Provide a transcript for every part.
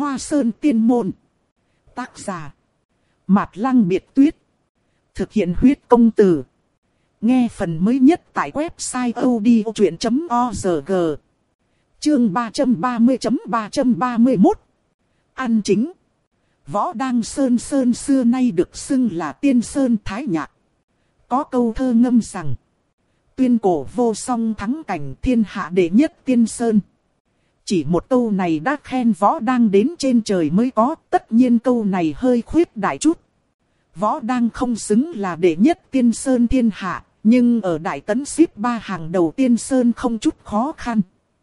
Hoa Sơn Tiên Môn. Tác giả Mạt Lăng Biệt Tuyết. Thực hiện huyết công từ. Nghe phần mới nhất tại website odchuyện.org. Chương 330.331. Ăn chính. Võ Đăng Sơn xưa nay được xưng là Tiên Sơn Thái Nhạc. Có câu thơ ngâm rằng: tuyên cổ vô song thắng cảnh, thiên hạ đệ nhất Tiên Sơn. Chỉ một câu này đã khen Võ Đăng đến trên trời mới có. Tất nhiên câu này hơi khuyết đại chút. Võ Đăng không xứng là đệ nhất Tiên Sơn thiên hạ, nhưng ở Đại Tấn xếp 3 hàng đầu Tiên Sơn không chút khó khăn.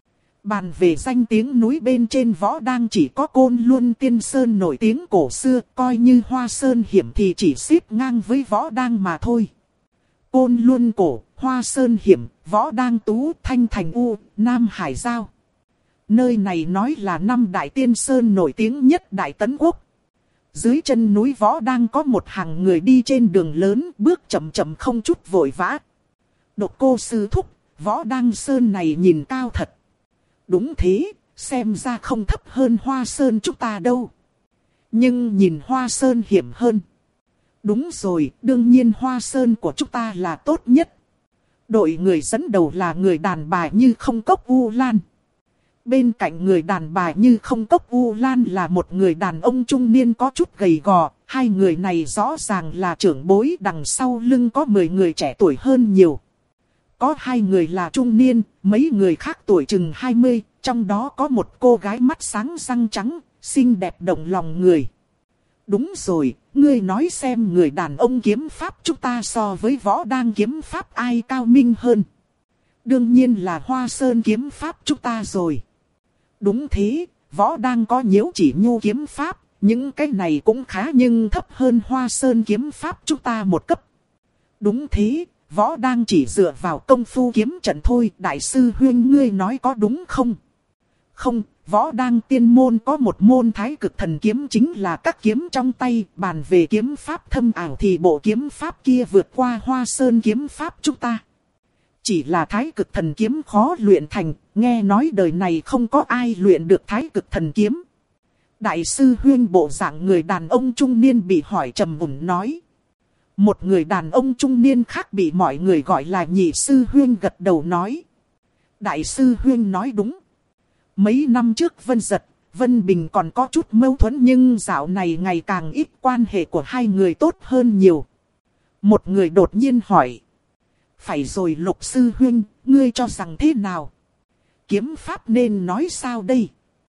Bàn về danh tiếng núi bên trên, Võ Đăng chỉ có Côn Luân Tiên Sơn nổi tiếng cổ xưa, coi như Hoa Sơn Hiểm thì chỉ xếp ngang với Võ Đăng mà thôi. Côn Luân cổ, Hoa Sơn Hiểm, Võ Đăng tú, Thanh Thành U, Nam Hải Giao. Nơi này nói là 5 đại Tiên Sơn nổi tiếng nhất Đại Tấn Quốc. Dưới chân núi Võ Đăng có một hàng người đi trên đường lớn, bước chậm chậm không chút vội vã. Độc Cô sư thúc, Võ Đăng Sơn này nhìn cao thật. Đúng thế, xem ra không thấp hơn Hoa Sơn chúng ta đâu. Nhưng nhìn Hoa Sơn hiểm hơn. Đúng rồi, đương nhiên Hoa Sơn của chúng ta là tốt nhất. Đội người dẫn đầu là người đàn bà Như Không Cốc U Lan. Bên cạnh người đàn bà Như Không Cốc U Lan là một người đàn ông trung niên có chút gầy gò. Hai người này rõ ràng là trưởng bối, đằng sau lưng có 10 người trẻ tuổi hơn nhiều. Có 2 người là trung niên, mấy người khác tuổi chừng 20, trong đó có một cô gái mắt sáng răng trắng, xinh đẹp động lòng người. Đúng rồi, ngươi nói xem người đàn ông kiếm pháp chúng ta so với Võ Đăng kiếm pháp ai cao minh hơn? Đương nhiên là Hoa Sơn kiếm pháp chúng ta rồi. Đúng thế, Võ Đăng có Nhiễu Chỉ Nhu kiếm pháp, những cái này cũng khá nhưng thấp hơn Hoa Sơn kiếm pháp chúng ta một cấp. Đúng thế, Võ Đăng chỉ dựa vào công phu kiếm trận thôi, đại sư huynh ngươi nói có đúng không? Không, Võ Đăng Tiên Môn có một môn Thái Cực Thần Kiếm, chính là các kiếm trong tay. Bàn về kiếm pháp thâm ảo thì bộ kiếm pháp kia vượt qua Hoa Sơn kiếm pháp chúng ta. Chỉ là Thái Cực Thần Kiếm khó luyện thành, nghe nói đời này không có ai luyện được Thái Cực Thần Kiếm. Đại sư huynh bộ dạng người đàn ông trung niên bị hỏi trầm ổn nói. Một người đàn ông trung niên khác bị mọi người gọi là Nhị sư huynh gật đầu nói. Đại sư huynh nói đúng. Mấy năm trước Vân Giật, Vân Bình còn có chút mâu thuẫn, nhưng dạo này ngày càng ít, quan hệ của hai người tốt hơn nhiều. Một người đột nhiên hỏi. Phải rồi Lục sư huynh, ngươi cho rằng thế nào? Kiếm pháp nên nói sao đây?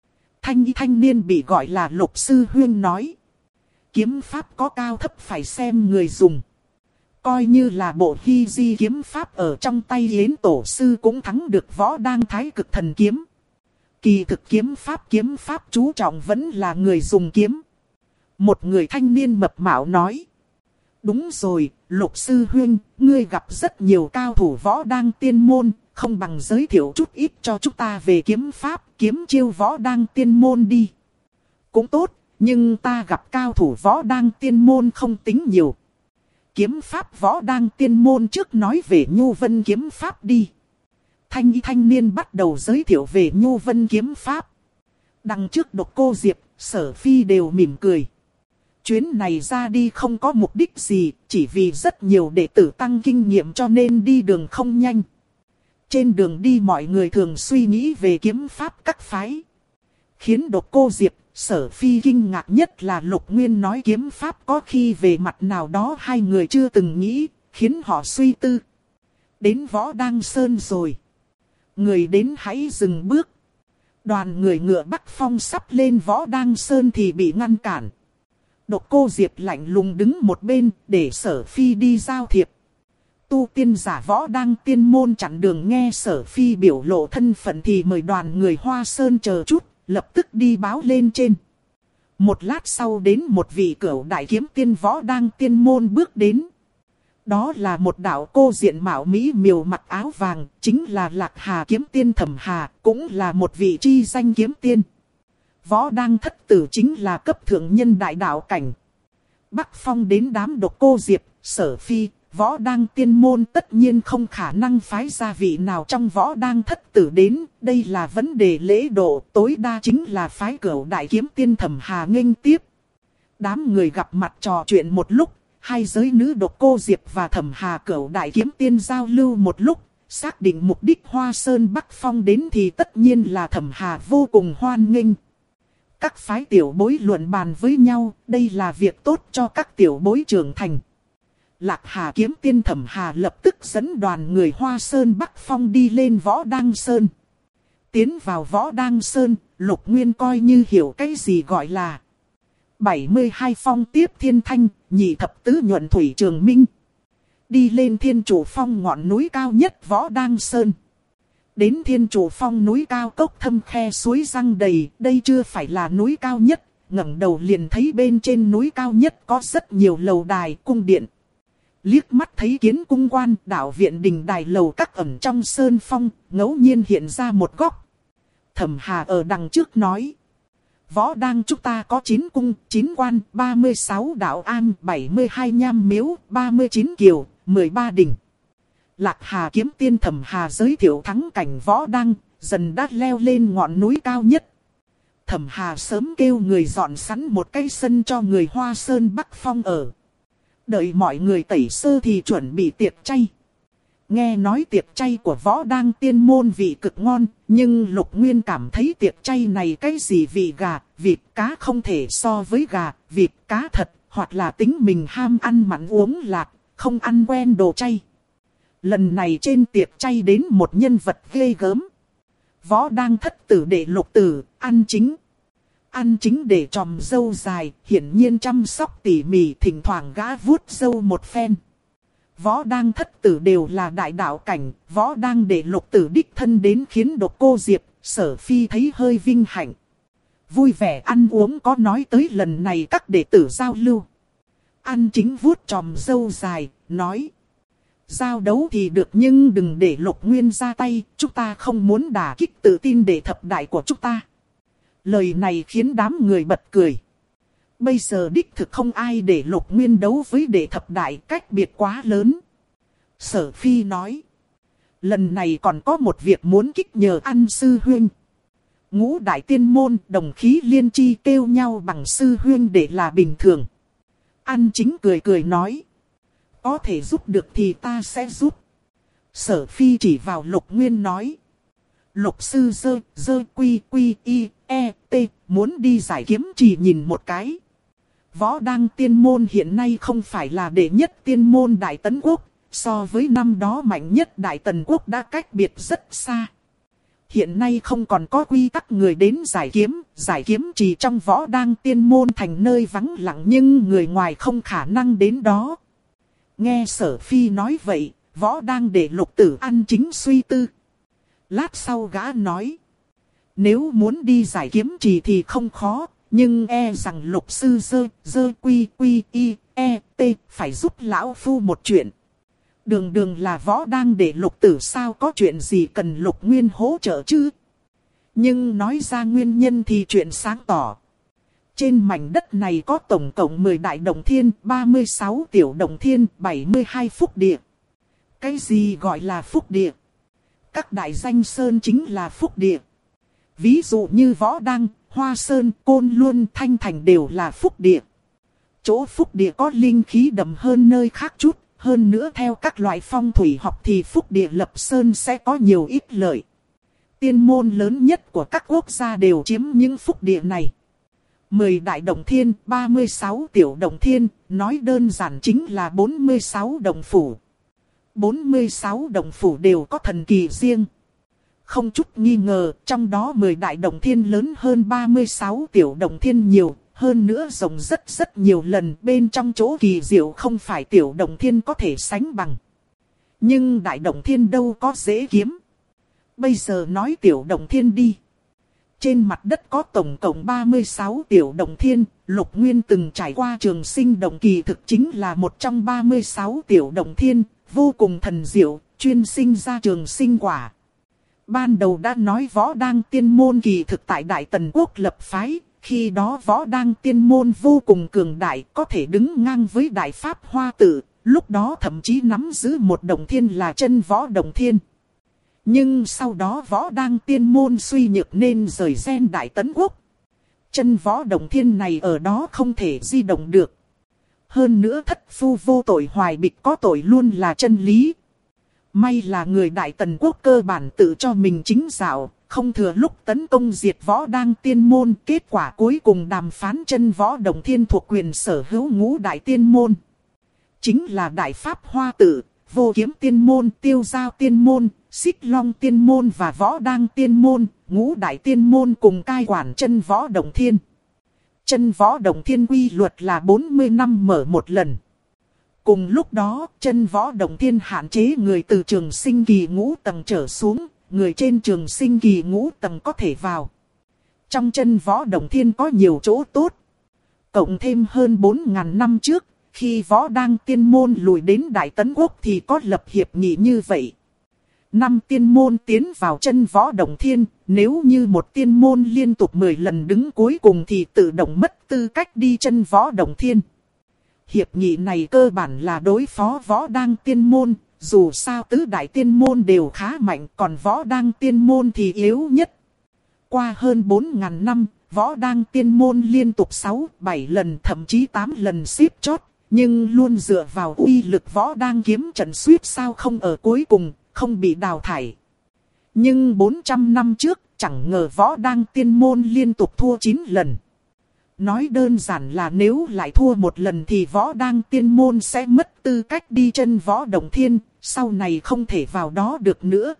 Thanh niên bị gọi là Lục sư huynh nói. Kiếm pháp có cao thấp phải xem người dùng. Coi như là bộ Hy Di kiếm pháp ở trong tay Yến tổ sư cũng thắng được Võ Đăng Thái Cực Thần Kiếm. Kỳ thực kiếm pháp chú trọng vẫn là người dùng kiếm. Một người thanh niên mập mạo nói. Đúng rồi, Lục sư huynh, ngươi gặp rất nhiều cao thủ Võ Đăng Tiên Môn, không bằng giới thiệu chút ít cho chúng ta về kiếm pháp, kiếm chiêu Võ Đăng Tiên Môn đi. Cũng tốt, nhưng ta gặp cao thủ Võ Đăng Tiên Môn không tính nhiều. Kiếm pháp Võ Đăng Tiên Môn trước nói về Nhu Vân kiếm pháp đi. Thanh niên bắt đầu giới thiệu về Nhu Vân kiếm pháp. Đằng trước Độc Cô Diệp, Sở Phi đều mỉm cười. Chuyến này ra đi không có mục đích gì, chỉ vì rất nhiều đệ tử tăng kinh nghiệm cho nên đi đường không nhanh. Trên đường đi mọi người thường suy nghĩ về kiếm pháp các phái. Khiến Độc Cô Diệp, Sở Phi kinh ngạc nhất là Lục Nguyên nói kiếm pháp có khi về mặt nào đó hai người chưa từng nghĩ, khiến họ suy tư. Đến Võ Đăng Sơn rồi. Người đến hãy dừng bước. Đoàn người ngựa Bắc Phong sắp lên Võ Đăng Sơn thì bị ngăn cản. Độc Cô Diệp lạnh lùng đứng một bên để Sở Phi đi giao thiệp. Tu tiên giả Võ Đăng Tiên Môn chặn đường nghe Sở Phi biểu lộ thân phận thì mời đoàn người Hoa Sơn chờ chút, lập tức đi báo lên trên. Một lát sau đến một vị cửu đại kiếm tiên Võ Đăng Tiên Môn bước đến. Đó là một đạo cô diện mạo mỹ miều mặc áo vàng, chính là Lạc Hà kiếm tiên Thẩm Hà, cũng là một vị chi danh kiếm tiên. Võ Đăng thất tử chính là cấp thượng nhân đại đạo cảnh. Bắc Phong đến đám Độc Cô Diệp, Sở Phi, Võ Đang tiên môn tất nhiên không khả năng phái ra vị nào trong Võ Đang thất tử đến. Đây là vấn đề lễ độ, tối đa chính là phái Cửu Đại Kiếm Tiên Thẩm Hà nghênh tiếp. Đám người gặp mặt trò chuyện một lúc, hai giới nữ độc Cô Diệp và Thẩm Hà Cửu Đại Kiếm Tiên giao lưu một lúc, xác định mục đích Hoa Sơn Bắc Phong đến thì tất nhiên là Thẩm Hà vô cùng hoan nghênh. Các phái tiểu bối luận bàn với nhau, đây là việc tốt cho các tiểu bối trưởng thành. Lạc Hà Kiếm Tiên Thẩm Hà lập tức dẫn đoàn người Hoa Sơn Bắc Phong đi lên Võ Đăng Sơn. Tiến vào Võ Đăng Sơn, Lục Nguyên coi như hiểu cái gì gọi là 72 phong tiếp thiên thanh, nhị thập tứ nhuận thủy trường minh. Đi lên Thiên Chủ Phong ngọn núi cao nhất Võ Đăng Sơn. Đến Thiên Chủ Phong núi cao cốc thâm khe suối răng đầy, đây chưa phải là núi cao nhất, ngẩng đầu liền thấy bên trên núi cao nhất có rất nhiều lầu đài cung điện. Liếc mắt thấy kiến cung quan, đạo viện đình đài lầu các ẩn trong sơn phong, ngẫu nhiên hiện ra một góc. Thẩm Hà ở đằng trước nói. Võ Đang chúng ta có 9 cung, 9 quan, 36 đạo am, 72 nham miếu, 39 kiều, 13 đình. Lạc Hà Kiếm Tiên Thẩm Hà giới thiệu thắng cảnh Võ Đang, dần đã leo lên ngọn núi cao nhất. Thẩm Hà sớm kêu người dọn sẵn một cái sân cho người Hoa Sơn Bắc Phong ở. Đợi mọi người tẩy sơ thì chuẩn bị tiệc chay. Nghe nói tiệc chay của Võ Đang tiên môn vị cực ngon, nhưng Lục Nguyên cảm thấy tiệc chay này cái gì vị gà, vịt cá không thể so với gà, vịt cá thật, hoặc là tính mình ham ăn mặn uống lạc, không ăn quen đồ chay. Lần này trên tiệc chay đến một nhân vật ghê gớm. Võ Đang thất tử đệ Lục tử, ăn chính. Ăn chính để tròm râu dài, hiển nhiên chăm sóc tỉ mỉ, thỉnh thoảng gã vuốt râu một phen. Võ Đang thất tử đều là đại đạo cảnh, Võ Đang để Lục tử đích thân đến khiến độc Cô Diệp, Sở Phi thấy hơi vinh hạnh. Vui vẻ ăn uống có nói tới lần này các đệ tử giao lưu. Ăn chính vuốt tròm râu dài, nói. Giao đấu thì được nhưng đừng để Lục Nguyên ra tay, chúng ta không muốn đả kích tự tin để thập đại của chúng ta. Lời này khiến đám người bật cười. Bây giờ đích thực không ai để Lục Nguyên đấu với đệ thập đại, cách biệt quá lớn. Sở Phi nói. Lần này còn có một việc muốn kích nhờ ăn sư huynh. Ngũ đại tiên môn đồng khí liên chi kêu nhau bằng sư huynh để là bình thường. Ăn chính cười cười nói. Có thể giúp được thì ta sẽ giúp. Sở Phi chỉ vào Lục Nguyên nói. Lục sư dơ quy quy y e t muốn đi giải kiếm chỉ nhìn một cái. Võ Đang tiên môn hiện nay không phải là đệ nhất tiên môn Đại Tấn Quốc, so với năm đó mạnh nhất Đại Tần Quốc đã cách biệt rất xa. Hiện nay không còn có quy tắc người đến giải kiếm chỉ trong Võ Đang tiên môn thành nơi vắng lặng nhưng người ngoài không khả năng đến đó. Nghe Sở Phi nói vậy, Võ Đang để Lục tử ăn chính suy tư. Lát sau gã nói, nếu muốn đi giải kiếm trì thì không khó, nhưng e rằng Lục sư dơ quy quy y e t phải giúp lão phu một chuyện. Đường là Võ Đang để Lục tử sao có chuyện gì cần Lục Nguyên hỗ trợ chứ? Nhưng nói ra nguyên nhân thì chuyện sáng tỏ. Trên mảnh đất này có tổng cộng 10 đại động thiên, 36 tiểu động thiên, 72 phúc địa. Cái gì gọi là phúc địa? Các đại danh sơn chính là phúc địa. Ví dụ như Võ Đăng, Hoa Sơn, Côn Luân, Thanh Thành đều là phúc địa. Chỗ phúc địa có linh khí đậm hơn nơi khác chút. Hơn nữa theo các loại phong thủy học thì phúc địa lập sơn sẽ có nhiều ít lợi. Tiên môn lớn nhất của các quốc gia đều chiếm những phúc địa này. 10 đại động thiên, 36 tiểu động thiên, nói đơn giản chính là 46 động phủ. 46 động phủ đều có thần kỳ riêng. Không chút nghi ngờ, trong đó 10 đại động thiên lớn hơn 36 tiểu động thiên nhiều, hơn nữa rộng rất nhiều lần, bên trong chỗ kỳ diệu không phải tiểu động thiên có thể sánh bằng. Nhưng đại động thiên đâu có dễ kiếm. Bây giờ nói tiểu động thiên đi. Trên mặt đất có tổng cộng 36 tiểu động thiên, Lục Nguyên từng trải qua Trường Sinh động kỳ thực chính là một trong 36 tiểu động thiên, vô cùng thần diệu, chuyên sinh ra trường sinh quả. Ban đầu đã nói Võ Đăng tiên môn kỳ thực tại Đại Tần Quốc lập phái, khi đó Võ Đăng tiên môn vô cùng cường đại, có thể đứng ngang với Đại Pháp Hoa Tự, Lúc đó thậm chí nắm giữ một đồng thiên là chân võ đồng thiên. Nhưng sau đó võ đang tiên môn suy nhược nên rời gen Đại Tấn Quốc. Chân võ đồng thiên này ở đó không thể di động được. Hơn nữa thất phu vô tội hoài bịch có tội luôn là chân lý. May là người Đại Tần Quốc cơ bản tự cho mình chính đạo, không thừa lúc tấn công diệt võ đang tiên môn. Kết quả cuối cùng đàm phán chân võ đồng thiên thuộc quyền sở hữu ngũ đại tiên môn. Chính là Đại Pháp Hoa Tự, Vô Kiếm Tiên Môn, Tiêu Giao Tiên Môn, Xích Long Tiên Môn và Võ Đang Tiên Môn, ngũ đại tiên môn cùng cai quản chân võ đồng thiên. Chân võ đồng thiên quy luật là 40 năm mở một lần. Cùng lúc đó, chân võ đồng thiên hạn chế người từ trường sinh kỳ ngũ tầng trở xuống, người trên trường sinh kỳ ngũ tầng có thể vào. Trong chân võ đồng thiên có nhiều chỗ tốt. Cộng thêm hơn 4.000 năm trước, khi võ đang tiên môn lùi đến Đại Tấn Quốc thì có lập hiệp nghị như vậy. 5 tiên môn tiến vào chân võ đồng thiên, nếu như một tiên môn liên tục 10 lần đứng cuối cùng thì tự động mất tư cách đi chân võ đồng thiên. Hiệp nghị này cơ bản là đối phó võ đang tiên môn, dù sao tứ đại tiên môn đều khá mạnh, còn võ đang tiên môn thì yếu nhất. Qua hơn 4.000 năm, võ đang tiên môn liên tục 6-7 lần thậm chí 8 lần xếp chót, nhưng luôn dựa vào uy lực võ đang kiếm trận suýt sao không ở cuối cùng, không bị đào thải. Nhưng 400 năm trước, chẳng ngờ võ đang tiên môn liên tục thua 9 lần. Nói đơn giản là nếu lại thua một lần thì võ đang tiên môn sẽ mất tư cách đi chân võ đồng thiên, sau này không thể vào đó được nữa.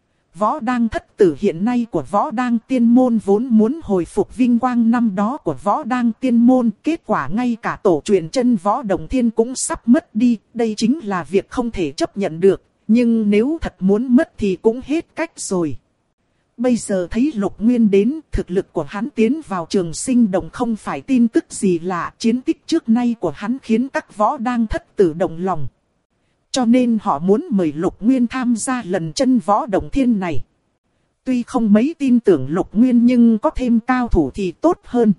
Võ đang thất tử hiện nay của võ đang tiên môn vốn muốn hồi phục vinh quang năm đó của võ đang tiên môn, kết quả ngay cả tổ truyền chân võ đồng thiên cũng sắp mất đi, đây chính là việc không thể chấp nhận được, nhưng nếu thật muốn mất thì cũng hết cách rồi. Bây giờ thấy Lục Nguyên đến, thực lực của hắn tiến vào trường sinh đồng không phải tin tức gì lạ, chiến tích trước nay của hắn khiến các võ đang thất tử động lòng. Cho nên họ muốn mời Lục Nguyên tham gia lần chân võ đồng thiên này. Tuy không mấy tin tưởng Lục Nguyên nhưng có thêm cao thủ thì tốt hơn.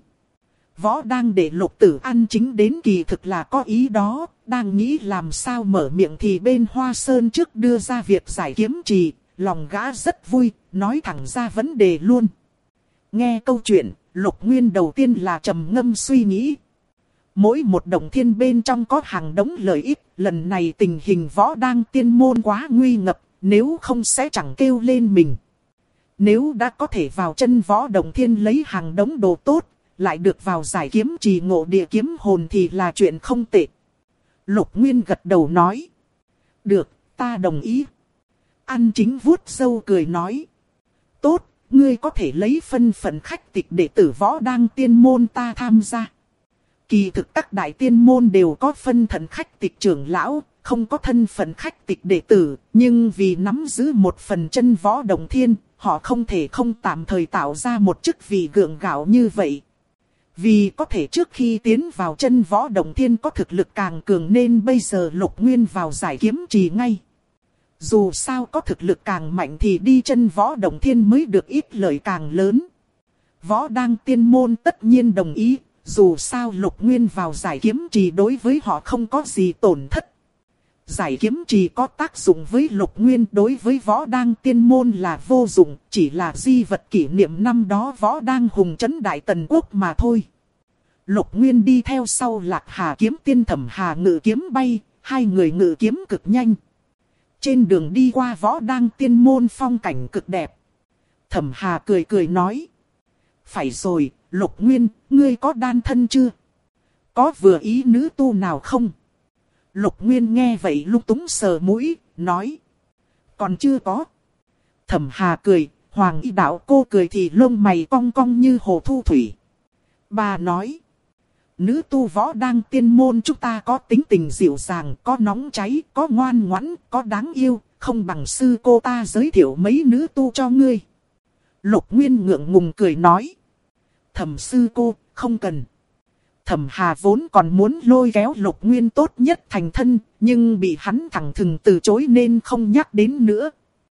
Võ đang để Lục Tử An chính đến kỳ thực là có ý đó, đang nghĩ làm sao mở miệng thì bên Hoa Sơn trước đưa ra việc giải kiếm trì, lòng gã rất vui, nói thẳng ra vấn đề luôn. Nghe câu chuyện, Lục Nguyên đầu tiên là trầm ngâm suy nghĩ. Mỗi một đồng thiên bên trong có hàng đống lợi ích, lần này tình hình võ đang tiên môn quá nguy ngập, nếu không sẽ chẳng kêu lên mình. Nếu đã có thể vào chân võ đồng thiên lấy hàng đống đồ tốt, lại được vào giải kiếm trì ngộ địa kiếm hồn thì là chuyện không tệ. Lục Nguyên gật đầu nói. Được, ta đồng ý. An Chính vuốt râu cười nói. Tốt, ngươi có thể lấy thân phận khách tịch đệ tử võ đang tiên môn ta tham gia. Kỳ thực các đại tiên môn đều có phân thần khách tịch trưởng lão, không có thân phận khách tịch đệ tử, nhưng vì nắm giữ một phần chân võ đồng thiên, họ không thể không tạm thời tạo ra một chức vị gượng gạo như vậy. Vì có thể trước khi tiến vào chân võ đồng thiên có thực lực càng cường nên bây giờ Lục Nguyên vào giải kiếm trì ngay. Dù sao có thực lực càng mạnh thì đi chân võ đồng thiên mới được ít lợi càng lớn. Võ đang tiên môn tất nhiên đồng ý, dù sao Lục Nguyên vào giải kiếm trì đối với họ không có gì tổn thất. Giải kiếm trì có tác dụng với Lục Nguyên, đối với võ đang tiên môn là vô dụng, chỉ là di vật kỷ niệm năm đó võ đang hùng trấn Đại Tần Quốc mà thôi. Lục Nguyên đi theo sau Lạc Hà kiếm tiên Thẩm Hà ngự kiếm bay, hai người ngự kiếm cực nhanh. Trên đường đi qua võ đang tiên môn phong cảnh cực đẹp. Thẩm Hà cười cười nói. Phải rồi, Lục Nguyên, ngươi có đan thân chưa? Có vừa ý nữ tu nào không? Lục Nguyên nghe vậy lung túng sờ mũi, nói. Còn chưa có. Thẩm Hà cười, Hoàng Y đạo cô cười thì lông mày cong cong như hồ thu thủy. Bà nói. Nữ tu võ đang tiên môn chúng ta có tính tình dịu dàng, có nóng cháy, có ngoan ngoãn, có đáng yêu, không bằng sư cô ta giới thiệu mấy nữ tu cho ngươi. Lục Nguyên ngượng ngùng cười nói. Thẩm sư cô, không cần. Thẩm Hà vốn còn muốn lôi kéo Lục Nguyên tốt nhất thành thân, nhưng bị hắn thẳng thừng từ chối nên không nhắc đến nữa.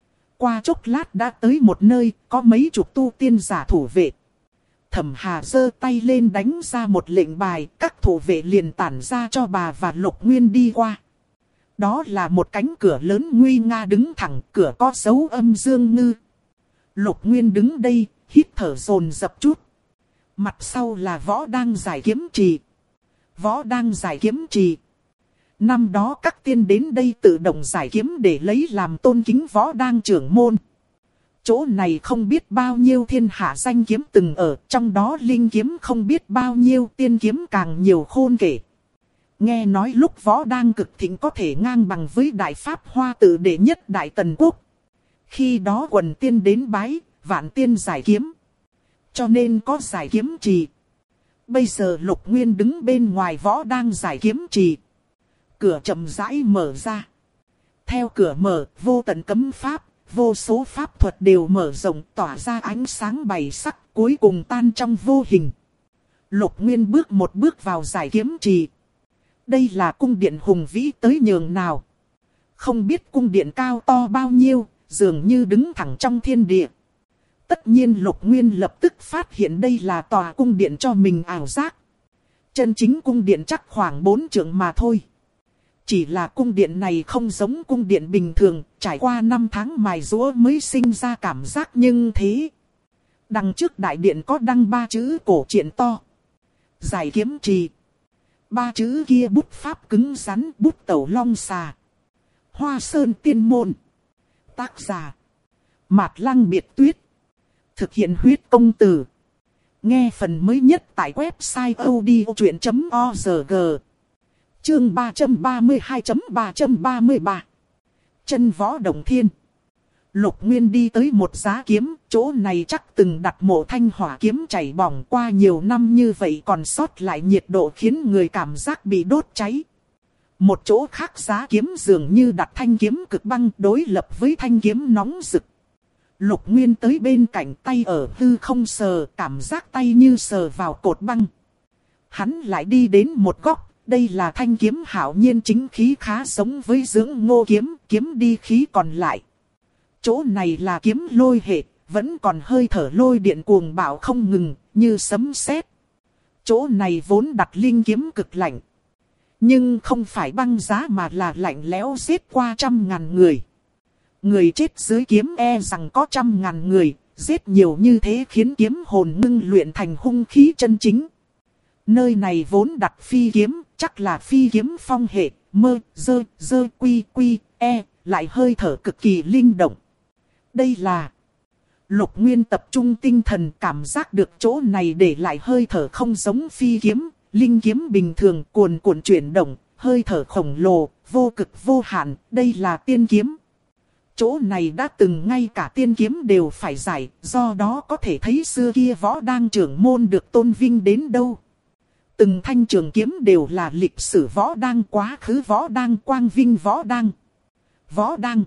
Qua chốc lát đã tới một nơi, có mấy chục tu tiên giả thủ vệ. Thẩm Hà giơ tay lên đánh ra một lệnh bài, các thủ vệ liền tản ra cho bà và Lục Nguyên đi qua. Đó là một cánh cửa lớn nguy nga đứng thẳng, cửa có dấu âm dương ngư. Lục Nguyên đứng đây, hít thở dồn dập chút. Mặt sau là võ đang giải kiếm trì. Võ đang giải kiếm trì. Năm đó các tiên đến đây tự động giải kiếm để lấy làm tôn kính võ đang trưởng môn. Chỗ này không biết bao nhiêu thiên hạ danh kiếm từng ở, trong đó linh kiếm không biết bao nhiêu, tiên kiếm càng nhiều khôn kể. Nghe nói lúc võ đang cực thịnh có thể ngang bằng với Đại Pháp Hoa Tự đệ nhất Đại Tần Quốc. Khi đó quần tiên đến bái, vạn tiên giải kiếm. Cho nên có giải kiếm trì. Bây giờ Lục Nguyên đứng bên ngoài võ đang giải kiếm trì. Cửa chậm rãi mở ra. Theo cửa mở, vô tận cấm pháp, vô số pháp thuật đều mở rộng tỏa ra ánh sáng bảy sắc, cuối cùng tan trong vô hình. Lục Nguyên bước một bước vào giải kiếm trì. Đây là cung điện hùng vĩ tới nhường nào. Không biết cung điện cao to bao nhiêu, dường như đứng thẳng trong thiên địa. Tất nhiên Lục Nguyên lập tức phát hiện đây là tòa cung điện cho mình ảo giác. Chân chính cung điện chắc khoảng 4 trượng mà thôi. Chỉ là cung điện này không giống cung điện bình thường, trải qua 5 tháng mài giũa mới sinh ra cảm giác nhưng thế. Đằng trước đại điện có đăng 3 chữ cổ truyện to. Giải kiếm trì. 3 chữ kia bút pháp cứng rắn, bút tẩu long xà. Hoa Sơn Tiên Môn. Tác giả Mạt Lăng Biệt Tuyết. Thực hiện huyết công từ. Nghe phần mới nhất tại website odchuyện.org. Chương 332.333. Chân võ Đồng Thiên. Lục Nguyên đi tới một giá kiếm, chỗ này chắc từng đặt mộ thanh hỏa kiếm chảy bỏng qua nhiều năm như vậy còn sót lại nhiệt độ khiến người cảm giác bị đốt cháy. Một chỗ khác giá kiếm dường như đặt thanh kiếm cực băng đối lập với thanh kiếm nóng rực. Lục Nguyên tới bên cạnh tay ở hư không sờ, cảm giác tay như sờ vào cột băng. Hắn lại đi đến một góc, đây là thanh kiếm hạo nhiên chính khí khá giống với dưỡng ngô kiếm, kiếm đi khí còn lại. Chỗ này là kiếm lôi hệ, vẫn còn hơi thở lôi điện cuồng bạo không ngừng, như sấm sét. Chỗ này vốn đặt linh kiếm cực lạnh. Nhưng không phải băng giá mà là lạnh lẽo giết qua 100.000 người. Người chết dưới kiếm e rằng có 100.000 người, giết nhiều như thế khiến kiếm hồn ngưng luyện thành hung khí chân chính. Nơi này vốn đặt phi kiếm, chắc là phi kiếm phong hệ, mơ, dơ, quy, lại hơi thở cực kỳ linh động. Đây là... Lục Nguyên tập trung tinh thần cảm giác được chỗ này để lại hơi thở không giống phi kiếm, linh kiếm bình thường cuồn cuộn chuyển động, hơi thở khổng lồ, vô cực vô hạn, đây là tiên kiếm. Chỗ này đã từng ngay cả tiên kiếm đều phải giải, do đó có thể thấy xưa kia võ đang trưởng môn được tôn vinh đến đâu. Từng thanh trường kiếm đều là lịch sử võ đang, quá khứ võ đang, quang vinh võ đang. Võ đang.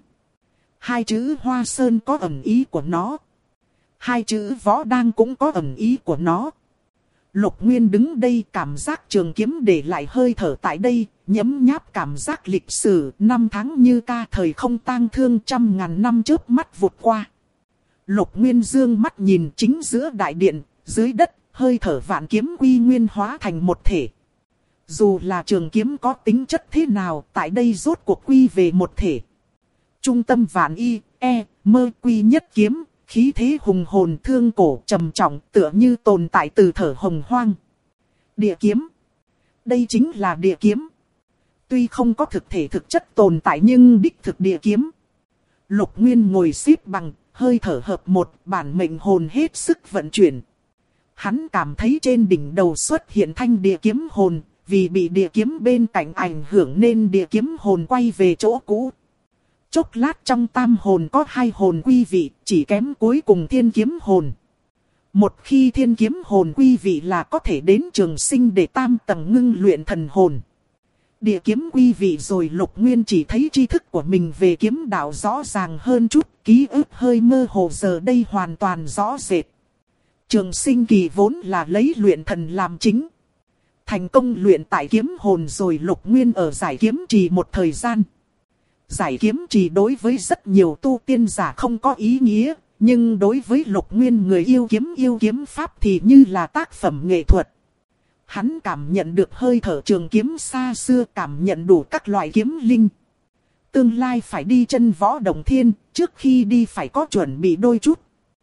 2 chữ Hoa Sơn có ẩn ý của nó. 2 chữ võ đang cũng có ẩn ý của nó. Lục Nguyên đứng đây cảm giác trường kiếm để lại hơi thở tại đây, nhấm nháp cảm giác lịch sử, 5 tháng như ca thời không tang thương 100.000 năm chớp mắt vụt qua. Lục Nguyên dương mắt nhìn chính giữa đại điện, dưới đất, hơi thở vạn kiếm quy nguyên hóa thành một thể. Dù là trường kiếm có tính chất thế nào, tại đây rốt cuộc quy về một thể. Trung tâm vạn y, mơ quy nhất kiếm. Khí thế hùng hồn thương cổ trầm trọng tựa như tồn tại từ thở hồng hoang. Địa kiếm. Đây chính là địa kiếm. Tuy không có thực thể thực chất tồn tại nhưng đích thực địa kiếm. Lục Nguyên ngồi xếp bằng, hơi thở hợp một, bản mệnh hồn hết sức vận chuyển. Hắn cảm thấy trên đỉnh đầu xuất hiện thanh địa kiếm hồn, vì bị địa kiếm bên cạnh ảnh hưởng nên địa kiếm hồn quay về chỗ cũ. Chốc lát trong tam hồn có 2 hồn quy vị, chỉ kém cuối cùng thiên kiếm hồn. Một khi thiên kiếm hồn quy vị là có thể đến trường sinh để tam tầng ngưng luyện thần hồn. Địa kiếm quy vị rồi Lục Nguyên chỉ thấy tri thức của mình về kiếm đạo rõ ràng hơn chút, ký ức hơi mơ hồ giờ đây hoàn toàn rõ rệt. Trường sinh kỳ vốn là lấy luyện thần làm chính. Thành công luyện tại kiếm hồn rồi Lục Nguyên ở giải kiếm trì một thời gian. Giải kiếm trì đối với rất nhiều tu tiên giả không có ý nghĩa, nhưng đối với Lục Nguyên người yêu kiếm pháp thì như là tác phẩm nghệ thuật. Hắn cảm nhận được hơi thở trường kiếm xa xưa, cảm nhận đủ các loại kiếm linh. tương lai phải đi chân võ động thiên, trước khi đi phải có chuẩn bị đôi chút.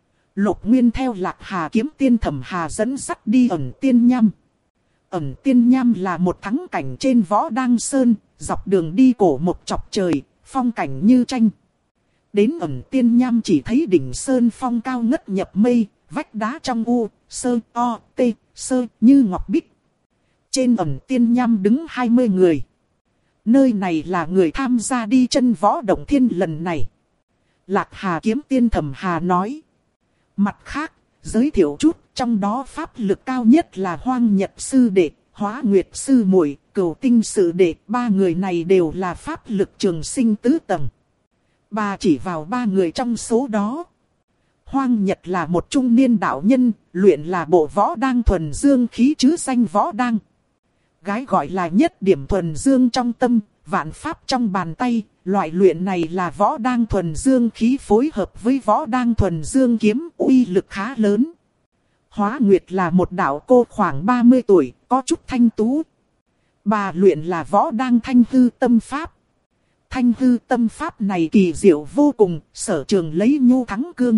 Lục Nguyên theo Lạc Hà kiếm tiên Thẩm Hà dẫn dắt đi ẩn tiên nham. Ẩn tiên nham là một thắng cảnh trên Võ Đăng Sơn, dọc đường đi cổ một chọc trời, phong cảnh như tranh. Đến ẩn tiên nham chỉ thấy đỉnh sơn phong cao ngất nhập mây, vách đá trong u, sơ, o, t, sơ như ngọc bích. Trên ẩn tiên nham đứng 20 người. Nơi này là người tham gia đi chân võ động thiên lần này. Lạc Hà kiếm tiên Thẩm Hà nói. Mặt khác, giới thiệu chút, trong đó pháp lực cao nhất là Hoang Nhật Sư Đệ, Hóa Nguyệt Sư Muội, Cửu Tinh Sư Đệ. Ba người này đều là pháp lực trường sinh tứ tầng. Bà chỉ vào ba người trong số đó. Hoang Nhật là một trung niên đạo nhân, luyện là bộ võ đang thuần dương khí chứ danh võ đang. Gái gọi là nhất điểm thuần dương trong tâm, vạn pháp trong bàn tay. Loại luyện này là võ đang thuần dương khí phối hợp với võ đang thuần dương kiếm, uy lực khá lớn. Hóa Nguyệt là một đạo cô khoảng 30 tuổi, có chút thanh tú. Bà luyện là võ đang thanh hư tâm pháp. Thanh hư tâm pháp này kỳ diệu vô cùng, sở trường lấy nhu thắng cương.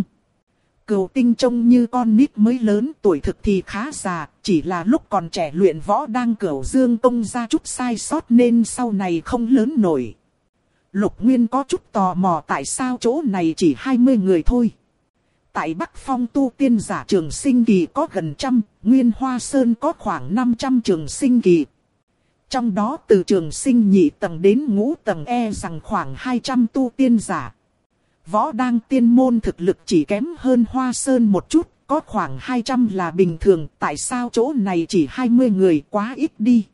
Cửu Tinh trông như con nít mới lớn, tuổi thực thì khá già, chỉ là lúc còn trẻ luyện võ đang Cửu Dương công ra chút sai sót nên sau này không lớn nổi. Lục Nguyên có chút tò mò tại sao chỗ này chỉ 20 người thôi. Tại Bắc Phong tu tiên giả trường sinh kỳ có gần 100, Nguyên Hoa Sơn có khoảng 500 trường sinh kỳ. Trong đó từ trường sinh nhị tầng đến ngũ tầng rằng khoảng 200 tu tiên giả. Võ đang tiên môn thực lực chỉ kém hơn Hoa Sơn một chút, có khoảng 200 là bình thường, tại sao chỗ này chỉ 20 người quá ít đi.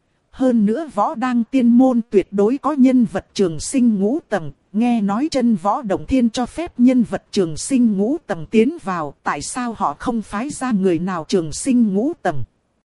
Hơn nữa võ đang tiên môn tuyệt đối có nhân vật trường sinh ngũ tầng, nghe nói chân võ động thiên cho phép nhân vật trường sinh ngũ tầng tiến vào, tại sao họ không phái ra người nào trường sinh ngũ tầng.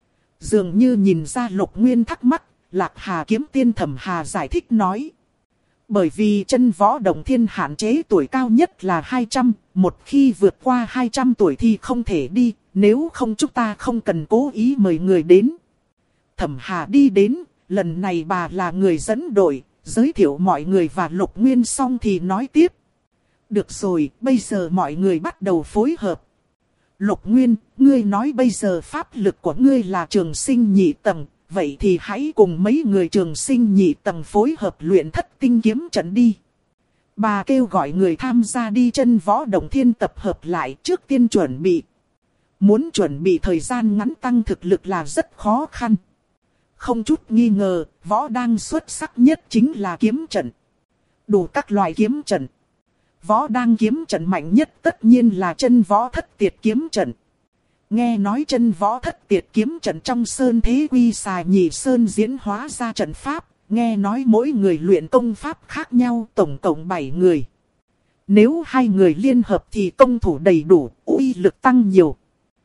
Dường như nhìn ra Lục Nguyên thắc mắc, Lạc Hà kiếm tiên Thẩm Hà giải thích nói. Bởi vì chân võ động thiên hạn chế tuổi cao nhất là 200, một khi vượt qua 200 tuổi thì không thể đi, nếu không chúng ta không cần cố ý mời người đến. Thẩm Hà đi đến, lần này bà là người dẫn đội, giới thiệu mọi người và Lục Nguyên xong thì nói tiếp. Được rồi, bây giờ mọi người bắt đầu phối hợp. Lục Nguyên, ngươi nói bây giờ pháp lực của ngươi là trường sinh nhị tầng, vậy thì hãy cùng mấy người trường sinh nhị tầng phối hợp luyện Thất Tinh kiếm trận đi. Bà kêu gọi người tham gia đi chân võ động thiên tập hợp lại trước tiên chuẩn bị. Muốn chuẩn bị thời gian ngắn tăng thực lực là rất khó khăn. Không chút nghi ngờ, võ đang xuất sắc nhất chính là kiếm trận. Đủ các loại kiếm trận. Võ đang kiếm trận mạnh nhất tất nhiên là chân võ thất tiệt kiếm trận. Nghe nói chân võ thất tiệt kiếm trận trong sơn thế quy xà nhị sơn diễn hóa ra trận pháp. Nghe nói mỗi người luyện công pháp khác nhau, tổng cộng 7 người. Nếu 2 người liên hợp thì công thủ đầy đủ, uy lực tăng nhiều.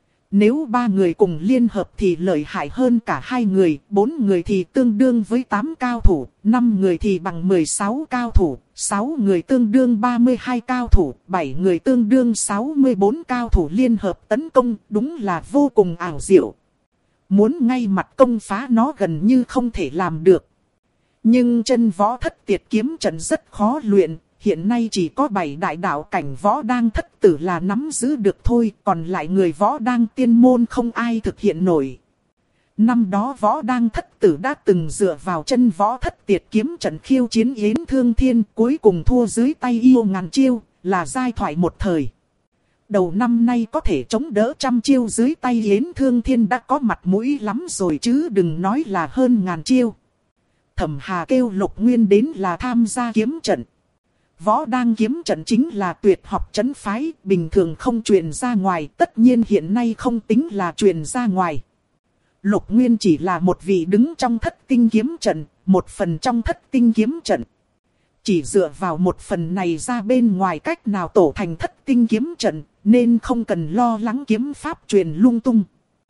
Nếu 3 người cùng liên hợp thì lợi hại hơn cả 2 người, 4 người thì tương đương với 8 cao thủ, 5 người thì bằng 16 cao thủ, 6 người tương đương 32 cao thủ, 7 người tương đương 64 cao thủ liên hợp tấn công, đúng là vô cùng ảo diệu. Muốn ngay mặt công phá nó gần như không thể làm được. Nhưng chân võ thất tiệt kiếm trận rất khó luyện. Hiện nay chỉ có 7 đại đạo cảnh võ đang thất tử là nắm giữ được thôi, còn lại người võ đang tiên môn không ai thực hiện nổi. Năm đó võ đang thất tử đã từng dựa vào chân võ thất tiệt kiếm trận khiêu chiến Yến Thương Thiên, cuối cùng thua dưới tay Yêu Ngàn Chiêu, là giai thoại một thời. Đầu năm nay có thể chống đỡ 100 chiêu dưới tay Yến Thương Thiên đã có mặt mũi lắm rồi chứ đừng nói là hơn 1000 chiêu. Thẩm Hà kêu Lục Nguyên đến là tham gia kiếm trận. Võ đang kiếm trận chính là tuyệt học trấn phái, bình thường không truyền ra ngoài, tất nhiên hiện nay không tính là truyền ra ngoài. Lục Nguyên chỉ là một vị đứng trong thất tinh kiếm trận, một phần trong thất tinh kiếm trận. Chỉ dựa vào một phần này ra bên ngoài cách nào tổ thành thất tinh kiếm trận, nên không cần lo lắng kiếm pháp truyền lung tung.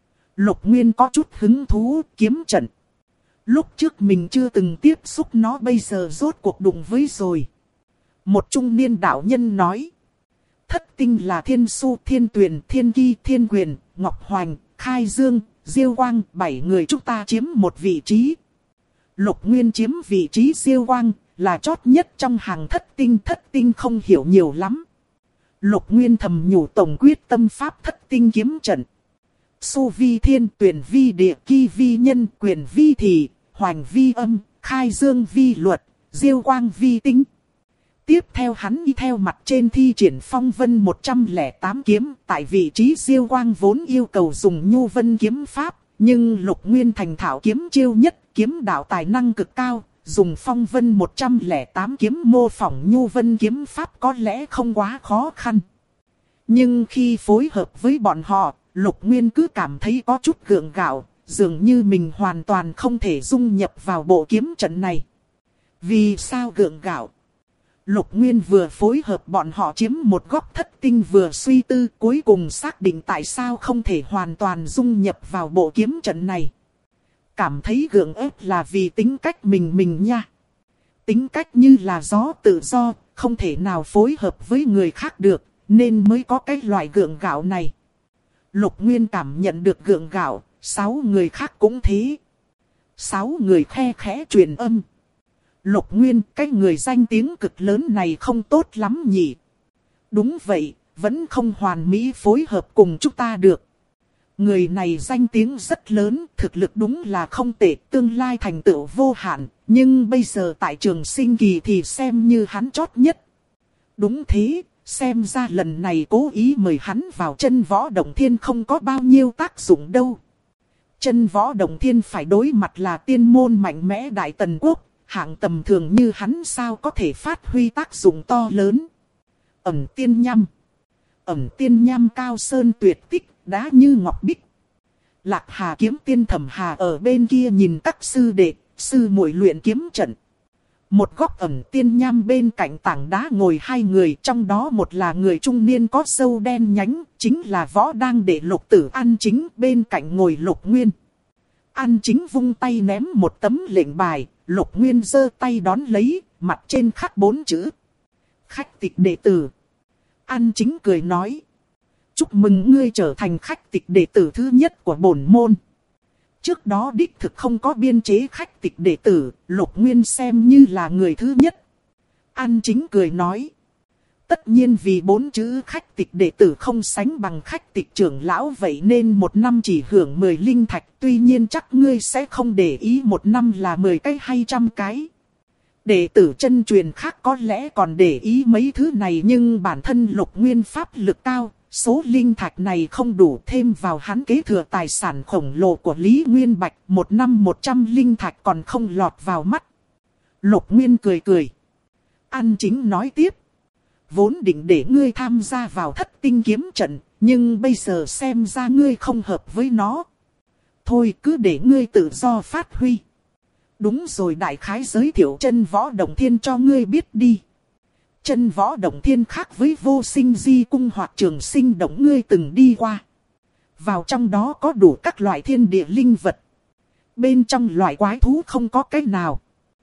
Lục Nguyên có chút hứng thú kiếm trận. Lúc trước mình chưa từng tiếp xúc nó, bây giờ rốt cuộc đụng với rồi. Một trung niên đạo nhân nói. Thất tinh là Thiên Su, Thiên Tuyền, Thiên Ki, Thiên Quyền, Ngọc Hoành, Khai Dương, Diêu Quang. 7 người chúng ta chiếm một vị trí. Lục Nguyên chiếm vị trí Diêu Quang, là chót nhất trong hàng thất tinh không hiểu nhiều lắm. Lục Nguyên thầm nhủ tổng quyết tâm pháp thất tinh kiếm trận. Xu vi thiên, tuyển vi địa, kỳ vi nhân, quyền vi thị, hoành vi âm, khai dương vi luật, diêu quang vi tinh. Tiếp theo hắn y theo mặt trên thi triển phong vân 108 kiếm, tại vị trí diêu quang vốn yêu cầu dùng nhu vân kiếm pháp, nhưng Lục Nguyên thành thạo kiếm chiêu nhất, kiếm đạo tài năng cực cao, dùng phong vân 108 kiếm mô phỏng nhu vân kiếm pháp có lẽ không quá khó khăn. Nhưng khi phối hợp với bọn họ, Lục Nguyên cứ cảm thấy có chút gượng gạo, dường như mình hoàn toàn không thể dung nhập vào bộ kiếm trận này. Vì sao gượng gạo? Lục Nguyên vừa phối hợp bọn họ chiếm một góc thất tinh vừa suy tư cuối cùng xác định tại sao không thể hoàn toàn dung nhập vào bộ kiếm trận này. Cảm thấy gượng ép là vì tính cách mình nha. Tính cách như là gió tự do, không thể nào phối hợp với người khác được, nên mới có cái loại gượng gạo này. Lục Nguyên cảm nhận được gượng gạo, 6 người khác cũng thế. 6 người khe khẽ truyền âm. Lục Nguyên, cái người danh tiếng cực lớn này không tốt lắm nhỉ? Đúng vậy, vẫn không hoàn mỹ phối hợp cùng chúng ta được. Người này danh tiếng rất lớn, thực lực đúng là không tệ, tương lai thành tựu vô hạn, nhưng bây giờ tại trường sinh kỳ thì xem như hắn chót nhất. Đúng thế, xem ra lần này cố ý mời hắn vào chân võ động thiên không có bao nhiêu tác dụng đâu. Chân võ động thiên phải đối mặt là tiên môn mạnh mẽ Đại Tần Quốc, hạng tầm thường như hắn sao có thể phát huy tác dụng to lớn. Ẩn tiên nham. Ẩn tiên nham cao sơn tuyệt tích, đá như ngọc bích. Lạc Hà kiếm tiên Thẩm Hà ở bên kia nhìn các sư đệ, sư muội luyện kiếm trận. Một góc ẩn tiên nham bên cạnh tảng đá ngồi 2 người, trong đó một là người trung niên có râu đen nhánh, chính là Võ Đang Đệ Lục Tử An Chính, bên cạnh ngồi Lục Nguyên. An Chính vung tay ném một tấm lệnh bài, Lục Nguyên giơ tay đón lấy, mặt trên khắc 4 chữ. Khách tịch đệ tử. An Chính cười nói. Chúc mừng ngươi trở thành khách tịch đệ tử thứ nhất của bổn môn. Trước đó đích thực không có biên chế khách tịch đệ tử, Lục Nguyên xem như là người thứ nhất. An Chính cười nói. Tất nhiên vì 4 chữ khách tịch đệ tử không sánh bằng khách tịch trưởng lão vậy nên 1 năm chỉ hưởng 10 linh thạch. Tuy nhiên chắc ngươi sẽ không để ý 1 năm là 10 cái hay 100 cái. Đệ tử chân truyền khác có lẽ còn để ý mấy thứ này nhưng bản thân Lục Nguyên pháp lực cao. Số linh thạch này không đủ, thêm vào hắn kế thừa tài sản khổng lồ của Lý Nguyên Bạch, 1 năm 100 linh thạch còn không lọt vào mắt. Lục Nguyên cười cười. An Chính nói tiếp. Vốn định để ngươi tham gia vào thất tinh kiếm trận, nhưng bây giờ xem ra ngươi không hợp với nó. Thôi cứ để ngươi tự do phát huy. Đúng rồi, đại khái giới thiệu chân võ động thiên cho ngươi biết đi. Chân võ động thiên khác với Vô Sinh Di Cung hoặc Trường Sinh Động ngươi từng đi qua. Vào trong đó có đủ các loại thiên địa linh vật. Bên trong loại quái thú không có cái nào.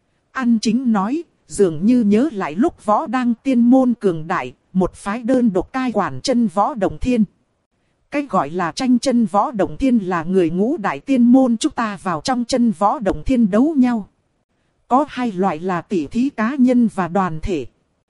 An Chính nói, dường như nhớ lại lúc Võ Đang tiên môn cường đại, một phái đơn độc cai quản chân võ động thiên. Cái gọi là tranh chân võ động thiên là người ngũ đại tiên môn chúng ta vào trong chân võ động thiên đấu nhau. Có 2 loại là tỷ thí cá nhân và đoàn thể.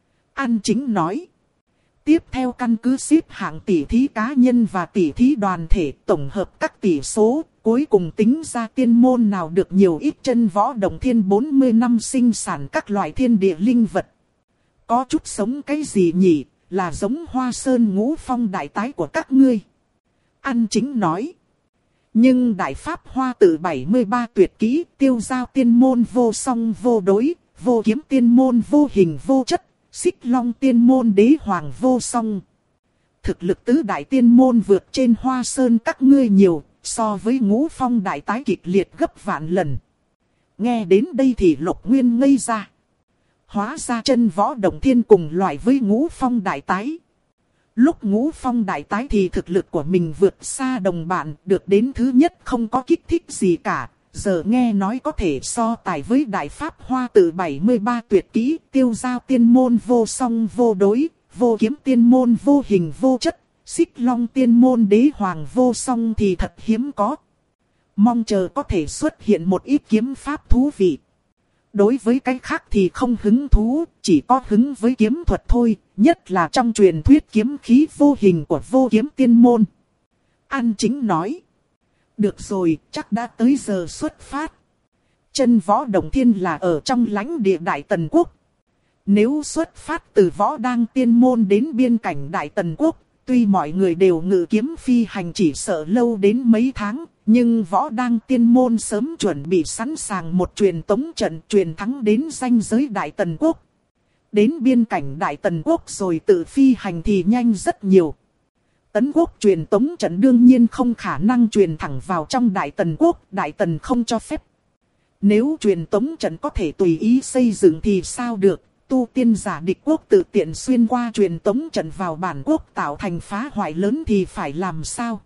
An Chính nói. Tiếp theo căn cứ xếp hạng tỷ thí cá nhân và tỷ thí đoàn thể, tổng hợp các tỷ số, cuối cùng tính ra tiên môn nào được nhiều ít. Chân võ động thiên 40 năm sinh sản các loại thiên địa linh vật. Có chút sống cái gì nhỉ, là giống Hoa Sơn Ngũ Phong đại tái của các ngươi. An Chính nói. Nhưng đại pháp hoa tự 73 tuyệt kỹ, tiêu giao tiên môn vô song vô đối, vô kiếm tiên môn vô hình vô chất. Xích Long tiên môn đế hoàng vô song. Thực lực tứ đại tiên môn vượt trên Hoa Sơn các ngươi nhiều, so với Ngũ Phong đại tái kịch liệt gấp vạn lần. Nghe đến đây thì Lục Nguyên ngây ra. Hóa ra chân võ động thiên cùng loại với Ngũ Phong đại tái. Lúc Ngũ Phong đại tái thì thực lực của mình vượt xa đồng bạn, được đến thứ nhất không có kích thích gì cả. Giờ nghe nói có thể so tài với đại pháp hoa tự 73 tuyệt kỹ, tiêu giao tiên môn vô song vô đối, vô kiếm tiên môn vô hình vô chất, xích long tiên môn đế hoàng vô song thì thật hiếm có. Mong chờ có thể xuất hiện một ít kiếm pháp thú vị. đối với cái khác thì không hứng thú, chỉ có hứng với kiếm thuật thôi, nhất là trong truyền thuyết kiếm khí vô hình của vô kiếm tiên môn. An Chính nói. Được rồi, chắc đã tới giờ xuất phát. Chân võ Đồng Thiên là ở trong lãnh địa Đại Tần Quốc. Nếu xuất phát từ võ đang tiên môn đến biên cảnh Đại Tần Quốc, tuy mọi người đều ngự kiếm phi hành chỉ sợ lâu đến mấy tháng, nhưng võ đang tiên môn sớm chuẩn bị sẵn sàng một truyền tống trận truyền thắng đến ranh giới Đại Tần Quốc. Đến biên cảnh Đại Tần Quốc rồi tự phi hành thì nhanh rất nhiều. Tấn Quốc truyền tống trận đương nhiên không khả năng truyền thẳng vào trong Đại Tần Quốc, Đại Tần không cho phép. Nếu truyền tống trận có thể tùy ý xây dựng thì sao được, tu tiên giả địch quốc tự tiện xuyên qua truyền tống trận vào bản quốc tạo thành phá hoại lớn thì phải làm sao?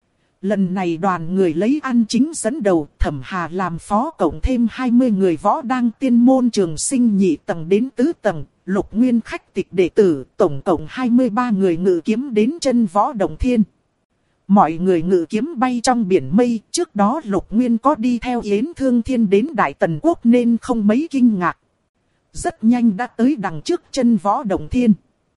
Lần này đoàn người lấy An Chính dẫn đầu, Thẩm Hà làm phó cộng thêm 20 người võ đang tiên môn trường sinh nhị tầng đến tứ tầng, Lục Nguyên khách tịch đệ tử, tổng cộng 23 người ngự kiếm đến chân võ Đồng Thiên. Mọi người ngự kiếm bay trong biển mây, trước đó Lục Nguyên có đi theo Yến Thương Thiên đến Đại Tần Quốc nên không mấy kinh ngạc. Rất nhanh đã tới đằng trước chân võ Đồng Thiên.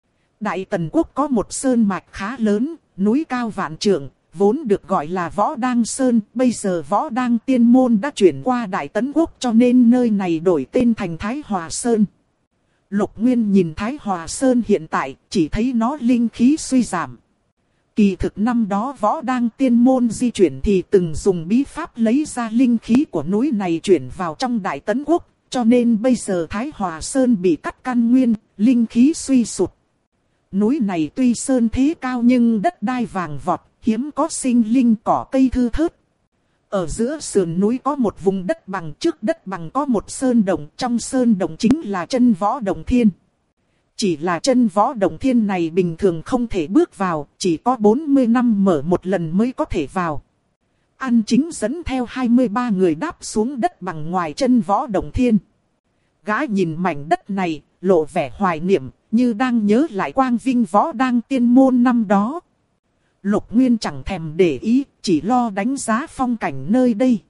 Đại Tần Quốc có một sơn mạch khá lớn, núi cao vạn trượng, vốn được gọi là Võ Đang Sơn, bây giờ Võ Đang Tiên Môn đã chuyển qua Đại Tấn Quốc cho nên nơi này đổi tên thành Thái Hòa Sơn. Lục Nguyên nhìn Thái Hòa Sơn hiện tại, chỉ thấy nó linh khí suy giảm. Kỳ thực năm đó Võ Đang Tiên Môn di chuyển thì từng dùng bí pháp lấy ra linh khí của núi này chuyển vào trong Đại Tấn Quốc, cho nên bây giờ Thái Hòa Sơn bị cắt căn nguyên, linh khí suy sụt. Núi này tuy sơn thế cao nhưng đất đai vàng vọt, hiếm có sinh linh cỏ cây thưa thớt. Ở giữa sườn núi có một vùng đất bằng, trước đất bằng có một sơn động, trong sơn động chính là chân võ Đồng Thiên. Chỉ là chân võ Đồng Thiên này bình thường không thể bước vào, chỉ có 40 năm mở một lần mới có thể vào. An Chính dẫn theo 23 người đáp xuống đất bằng ngoài chân võ Đồng Thiên. Gã nhìn mảnh đất này, lộ vẻ hoài niệm, như đang nhớ lại quang vinh võ đang tiên môn năm đó. Lục Nguyên chẳng thèm để ý, chỉ lo đánh giá phong cảnh nơi đây.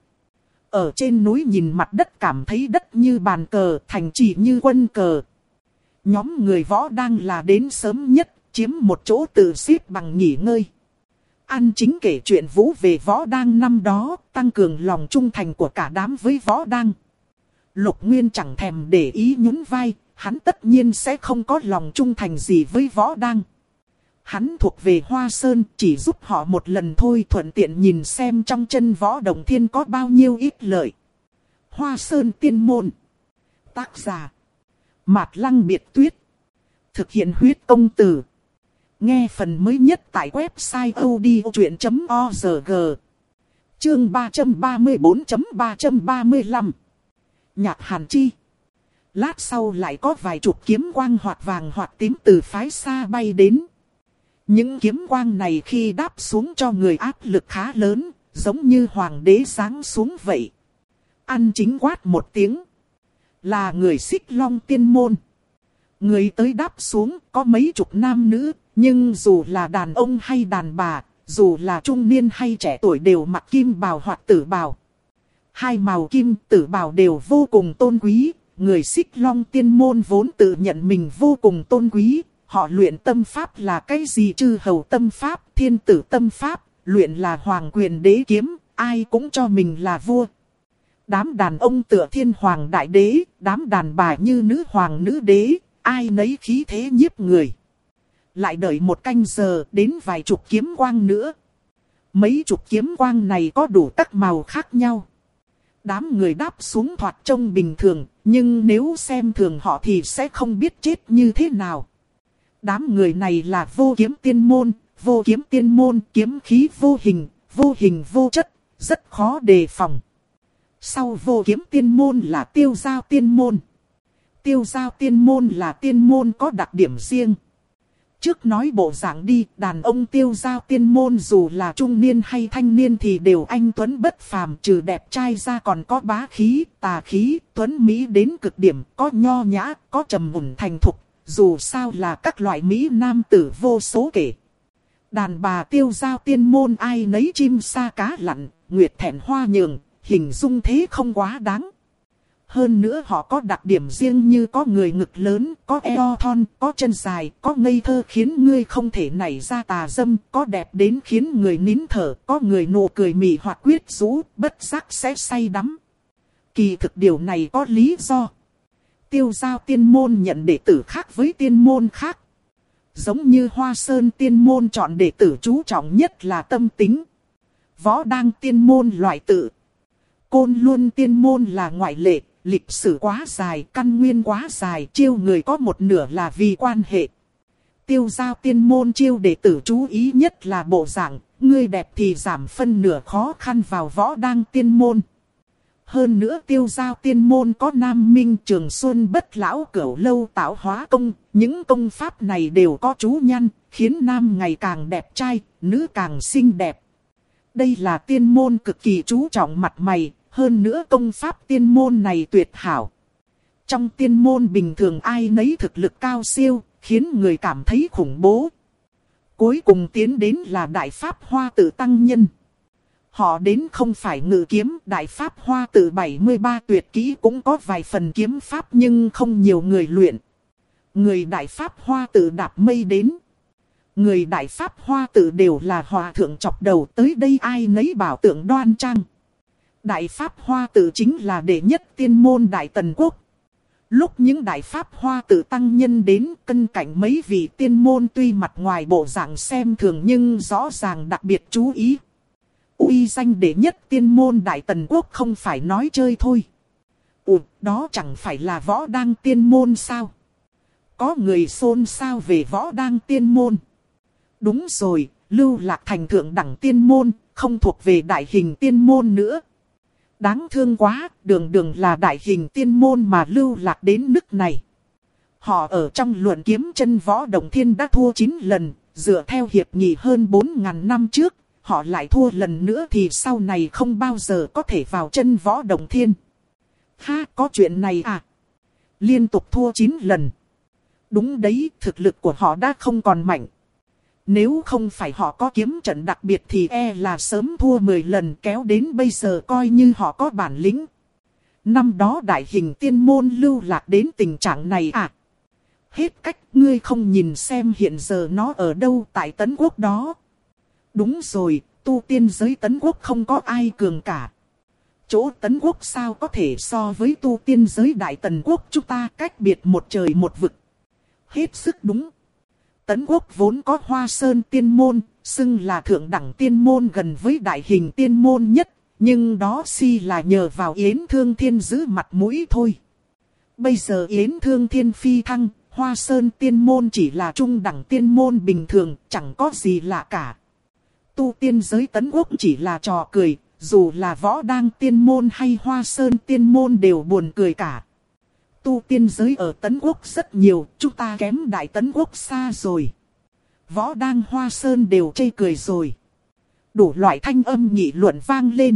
Ở trên núi nhìn mặt đất cảm thấy đất như bàn cờ, thành trì như quân cờ. Nhóm người võ đang là đến sớm nhất, chiếm một chỗ tự xếp bằng nghỉ ngơi. An Chính kể chuyện vũ về võ đang năm đó, tăng cường lòng trung thành của cả đám với võ đang. Lục Nguyên chẳng thèm để ý nhún vai, hắn tất nhiên sẽ không có lòng trung thành gì với võ đang. Hắn thuộc về Hoa Sơn, chỉ giúp họ một lần thôi, thuận tiện nhìn xem trong chân võ Đồng Thiên có bao nhiêu ít lợi. Hoa Sơn Tiên Môn. Tác giả Mạt Lăng Biệt Tuyết. Thực hiện huyết công từ. Nghe phần mới nhất tại website odchuyện.org. Chương 334.335. Nhạc Hàn Chi. Lát sau lại có vài chục kiếm quang hoặc vàng hoặc tím từ phái xa bay đến. Những kiếm quang này khi đáp xuống cho người áp lực khá lớn, giống như hoàng đế giáng xuống vậy. An Chính quát một tiếng. Là người Xích Long Tiên Môn. Người tới đáp xuống có mấy chục nam nữ, nhưng dù là đàn ông hay đàn bà, dù là trung niên hay trẻ tuổi đều mặc kim bào hoặc tử bào. Hai màu kim tử bào đều vô cùng tôn quý, người Xích Long Tiên Môn vốn tự nhận mình vô cùng tôn quý. Họ luyện tâm pháp là cái gì? Chư hầu tâm pháp, thiên tử tâm pháp, luyện là hoàng quyền đế kiếm, ai cũng cho mình là vua. Đám đàn ông tựa thiên hoàng đại đế, đám đàn bà như nữ hoàng nữ đế, ai nấy khí thế nhiếp người. Lại đợi một canh giờ, đến vài chục kiếm quang nữa. Mấy chục kiếm quang này có đủ các màu khác nhau. Đám người đáp xuống thoạt trông bình thường, nhưng nếu xem thường họ thì sẽ không biết chết như thế nào. Đám người này là vô kiếm tiên môn, vô kiếm tiên môn kiếm khí vô hình vô chất, rất khó đề phòng. Sau vô kiếm tiên môn là tiêu giao tiên môn. Tiêu giao tiên môn là tiên môn có đặc điểm riêng. Trước nói bộ dạng đi, đàn ông tiêu giao tiên môn dù là trung niên hay thanh niên thì đều anh tuấn bất phàm, trừ đẹp trai ra còn có bá khí, tà khí, tuấn mỹ đến cực điểm, có nho nhã, có trầm ổn thành thục, dù sao là các loại mỹ nam tử vô số kể. Đàn bà tiêu giao tiên môn ai nấy chim sa cá lặn, nguyệt thẹn hoa nhường, hình dung thế không quá đáng. Hơn nữa họ có đặc điểm riêng như có người ngực lớn, có eo thon, có chân dài, có ngây thơ khiến ngươi không thể nảy ra tà dâm, có đẹp đến khiến người nín thở, có người nụ cười mị hoặc quyết rũ, bất giác sẽ say đắm. Kỳ thực điều này có lý do. Tiêu Giao tiên môn nhận đệ tử khác với tiên môn khác. Giống như Hoa Sơn tiên môn chọn đệ tử chú trọng nhất là tâm tính. Võ Đăng tiên môn loại tự. Côn Luân tiên môn là ngoại lệ, lịch sử quá dài, căn nguyên quá dài, chiêu người có một nửa là vì quan hệ. Tiêu Giao tiên môn chiêu đệ tử chú ý nhất là bộ dạng, ngươi đẹp thì giảm phân nửa khó khăn vào Võ Đăng tiên môn. Hơn nữa Tiêu Giao tiên môn có Nam Minh Trường Xuân Bất Lão Cửu Lâu Tạo Hóa Công, những công pháp này đều có chú nhăn, khiến nam ngày càng đẹp trai, nữ càng xinh đẹp. Đây là tiên môn cực kỳ chú trọng mặt mày, hơn nữa công pháp tiên môn này tuyệt hảo. Trong tiên môn bình thường ai nấy thực lực cao siêu, khiến người cảm thấy khủng bố. Cuối cùng tiến đến là Đại Pháp Hoa Tự Tăng Nhân. Họ đến không phải ngự kiếm, Đại Pháp Hoa Tự 73 tuyệt kỹ cũng có vài phần kiếm pháp nhưng không nhiều người luyện. Người Đại Pháp Hoa Tự đạp mây đến. Người Đại Pháp Hoa Tự đều là hòa thượng chọc đầu, tới đây ai nấy bảo tượng đoan trang. Đại Pháp Hoa Tự chính là đệ nhất tiên môn Đại Tần Quốc. Lúc những Đại Pháp Hoa Tự tăng nhân đến cân cảnh mấy vị tiên môn tuy mặt ngoài bộ dạng xem thường nhưng rõ ràng đặc biệt chú ý. Uy danh đệ nhất tiên môn Đại Tần Quốc không phải nói chơi thôi. Đó chẳng phải là Võ Đăng tiên môn sao? Có người xôn xao về Võ Đăng tiên môn. Đúng rồi, Lưu Lạc thành thượng đẳng tiên môn, không thuộc về đại hình tiên môn nữa. Đáng thương quá, đường đường là đại hình tiên môn mà Lưu Lạc đến nước này. Họ ở trong luận kiếm chân võ Động Thiên đã thua 9 lần, dựa theo hiệp nghị hơn 4.000 năm trước, họ lại thua lần nữa thì sau này không bao giờ có thể vào chân võ Động Thiên. Ha, có chuyện này à? Liên tục thua 9 lần. Đúng đấy, thực lực của họ đã không còn mạnh. Nếu không phải họ có kiếm trận đặc biệt thì là sớm thua 10 lần, kéo đến bây giờ coi như họ có bản lĩnh. Năm đó đại hình tiên môn Lưu Lạc đến tình trạng này à? Hết cách, ngươi không nhìn xem hiện giờ nó ở đâu, tại Tấn Quốc đó. Đúng rồi, tu tiên giới Tấn Quốc không có ai cường cả. Chỗ Tấn Quốc sao có thể so với tu tiên giới Đại Tần Quốc chúng ta, cách biệt một trời một vực. Hết sức đúng. Tấn Quốc vốn có Hoa Sơn tiên môn, xưng là thượng đẳng tiên môn gần với đại hình tiên môn nhất, nhưng đó là nhờ vào Yến Thương Thiên giữ mặt mũi thôi. Bây giờ Yến Thương Thiên phi thăng, Hoa Sơn tiên môn chỉ là trung đẳng tiên môn bình thường, chẳng có gì lạ cả. Tu tiên giới Tấn Quốc chỉ là trò cười, dù là Võ Đăng tiên môn hay Hoa Sơn tiên môn đều buồn cười cả. Tu tiên giới ở Tấn Quốc rất nhiều, chúng ta kém Đại Tấn Quốc xa rồi. Võ Đăng Hoa Sơn đều chê cười rồi. Đủ loại thanh âm nghị luận vang lên.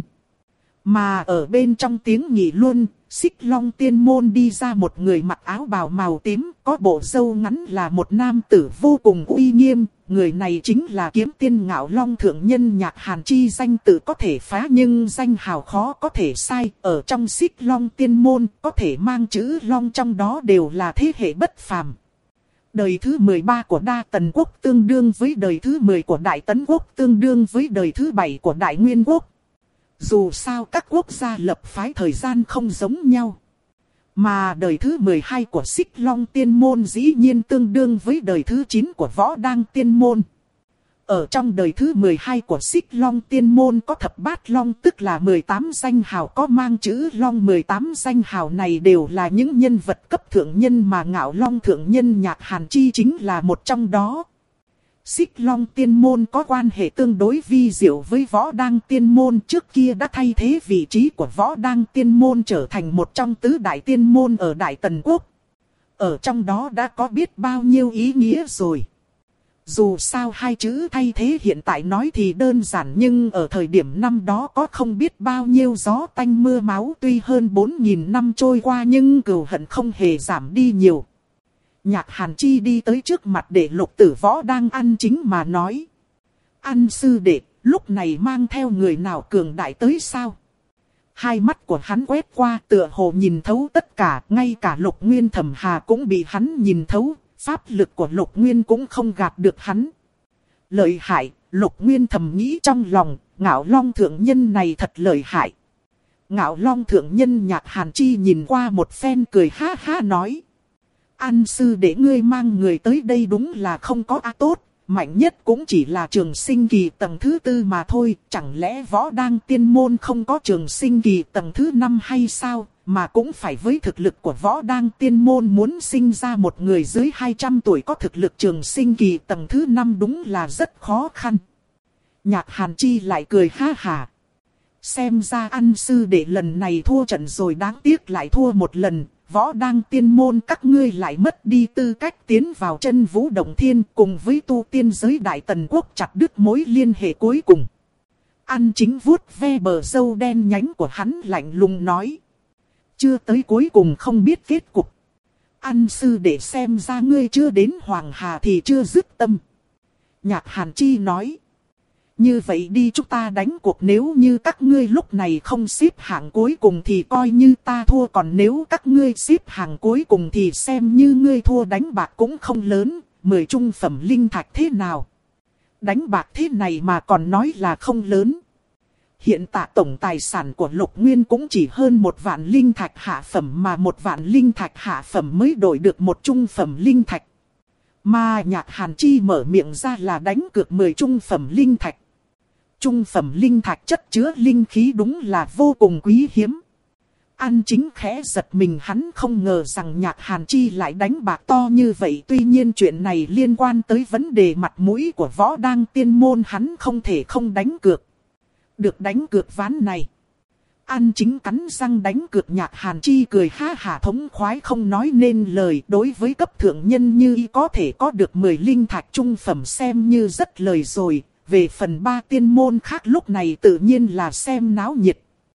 Mà ở bên trong tiếng nghị luận, Xích Long tiên môn đi ra một người mặc áo bào màu tím, có bộ râu ngắn là một nam tử vô cùng uy nghiêm. Người này chính là kiếm tiên Ngạo Long thượng nhân Nhạc Hàn Chi, danh tự có thể phá nhưng danh hào khó có thể sai. Ở trong Xích Long tiên môn có thể mang chữ Long trong đó đều là thế hệ bất phàm. Đời thứ 13 của Đa Tần Quốc tương đương với đời thứ 10 của Đại Tấn Quốc, tương đương với đời thứ 7 của Đại Nguyên Quốc. Dù sao các quốc gia lập phái thời gian không giống nhau. Mà đời thứ 12 của Xích Long tiên môn dĩ nhiên tương đương với đời thứ 9 của Võ Đăng tiên môn. Ở trong đời thứ 12 của Xích Long tiên môn có thập bát long, tức là 18 danh hào có mang chữ Long. 18 danh hào này đều là những nhân vật cấp thượng nhân mà Ngạo Long thượng nhân Nhạc Hàn Chi chính là một trong đó. Xích Long tiên môn có quan hệ tương đối vi diệu với Võ Đăng tiên môn, trước kia đã thay thế vị trí của Võ Đăng tiên môn trở thành một trong tứ đại tiên môn ở Đại Tần Quốc. Ở trong đó đã có biết bao nhiêu ý nghĩa rồi. Dù sao hai chữ thay thế hiện tại nói thì đơn giản, nhưng ở thời điểm năm đó có không biết bao nhiêu gió tanh mưa máu, tuy hơn 4.000 năm trôi qua nhưng cừu hận không hề giảm đi nhiều. Nhạc Hàn Chi đi tới trước mặt để Lục Tử Võ đang ăn chính mà nói. Ăn sư đệ, lúc này mang theo người nào cường đại tới sao? Hai mắt của hắn quét qua tựa hồ nhìn thấu tất cả, ngay cả Lục Nguyên Thẩm Hà cũng bị hắn nhìn thấu, pháp lực của Lục Nguyên cũng không gạt được hắn. Lợi hại, Lục Nguyên thầm nghĩ trong lòng, Ngạo Long thượng nhân này thật lợi hại. Ngạo Long thượng nhân Nhạc Hàn Chi nhìn qua một phen cười ha ha nói. An sư để ngươi mang người tới đây đúng là không có tốt, mạnh nhất cũng chỉ là trường sinh kỳ tầng thứ 4 mà thôi. Chẳng lẽ Võ Đang Tiên Môn không có trường sinh kỳ tầng thứ 5 hay sao? Mà cũng phải với thực lực của Võ Đang Tiên Môn muốn sinh ra một người dưới 200 tuổi có thực lực trường sinh kỳ tầng thứ 5 đúng là rất khó khăn. Nhạc Hàn Chi lại cười ha hả. Xem ra An sư đệ lần này thua trận rồi, đáng tiếc lại thua một lần. Võ Đang Tiên Môn các ngươi lại mất đi tư cách tiến vào Chân Vũ Động Thiên, cùng với tu tiên giới Đại Tần Quốc chặt đứt mối liên hệ cuối cùng. An Chính vuốt ve bờ râu đen nhánh của hắn lạnh lùng nói. Chưa tới cuối cùng không biết kết cục. An sư để xem ra ngươi chưa đến Hoàng Hà thì chưa dứt tâm. Nhạc Hàn Chi nói. Như vậy đi, chúng ta đánh cuộc, nếu như các ngươi lúc này không xếp hạng cuối cùng thì coi như ta thua. Còn nếu các ngươi xếp hạng cuối cùng thì xem như ngươi thua, đánh bạc cũng không lớn. 10 trung phẩm linh thạch thế nào? Đánh bạc thế này mà còn nói là không lớn. Hiện tại tổng tài sản của Lục Nguyên cũng chỉ hơn 1 vạn linh thạch hạ phẩm, mà 1 vạn linh thạch hạ phẩm mới đổi được 1 trung phẩm linh thạch. Mà Nhạc Hàn Chi mở miệng ra là đánh cược 10 trung phẩm linh thạch. Trung phẩm linh thạch chất chứa linh khí đúng là vô cùng quý hiếm. An Chính khẽ giật mình, hắn không ngờ rằng Nhạc Hàn Chi lại đánh bạc to như vậy. Tuy nhiên chuyện này liên quan tới vấn đề mặt mũi của Võ Đang Tiên Môn, hắn không thể không đánh cược. Được đánh cược ván này. An Chính cắn răng đánh cược. Nhạc Hàn Chi cười ha hả thống khoái không nói nên lời. Đối với cấp thượng nhân như y có thể có được 10 linh thạch trung phẩm xem như rất lời rồi. Về phần 3 tiên môn khác lúc này tự nhiên là xem náo nhiệt.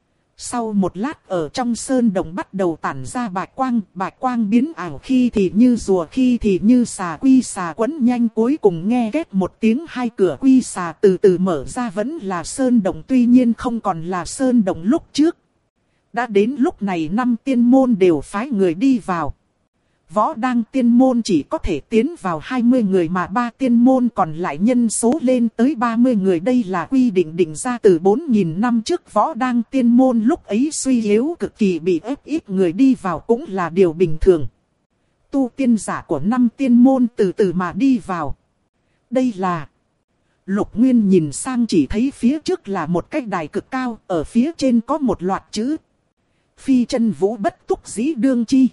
Sau một lát ở trong sơn đồng bắt đầu tản ra bạch quang biến ảo, khi thì như rùa khi thì như xà, quy xà quấn nhanh, cuối cùng nghe két một tiếng, hai cửa quy xà từ từ mở ra. Vẫn là sơn đồng, tuy nhiên không còn là sơn đồng lúc trước. Đã đến lúc này 5 tiên môn đều phái người đi vào. Võ Đang Tiên Môn chỉ có thể tiến vào 20 người, mà 3 tiên môn còn lại nhân số lên tới 30 người. Đây là quy định định ra từ 4.000 năm trước. Võ Đang Tiên Môn lúc ấy suy yếu cực kỳ, bị ép ít người đi vào cũng là điều bình thường. Tu tiên giả của 5 tiên môn từ từ mà đi vào. Đây là... Lục Nguyên nhìn sang chỉ thấy phía trước là một cái đài cực cao, ở phía trên có một loạt chữ. Phi chân vũ bất túc dĩ đương chi.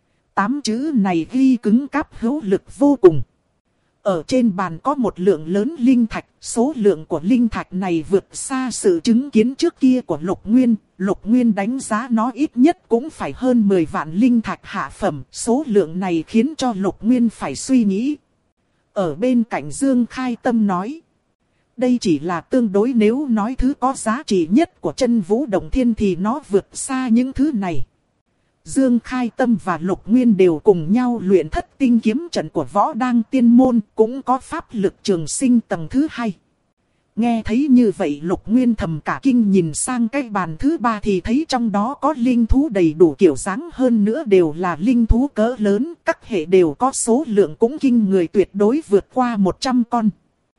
8 chữ này ghi cứng cáp hữu lực vô cùng. Ở trên bàn có một lượng lớn linh thạch, số lượng của linh thạch này vượt xa sự chứng kiến trước kia của Lục Nguyên. Lục Nguyên đánh giá nó ít nhất cũng phải hơn 10 vạn linh thạch hạ phẩm, số lượng này khiến cho Lục Nguyên phải suy nghĩ. Ở bên cạnh Dương Khai Tâm nói, đây chỉ là tương đối, nếu nói thứ có giá trị nhất của Chân Vũ Động Thiên thì nó vượt xa những thứ này. Dương Khai Tâm và Lục Nguyên đều cùng nhau luyện Thất Tinh kiếm trận của Võ Đang Tiên Môn, cũng có pháp lực trường sinh tầng thứ 2. Nghe thấy như vậy Lục Nguyên thầm cả kinh, nhìn sang cái bàn thứ 3 thì thấy trong đó có linh thú đầy đủ kiểu dáng, hơn nữa đều là linh thú cỡ lớn, các hệ đều có số lượng cũng kinh người, tuyệt đối vượt qua 100 con.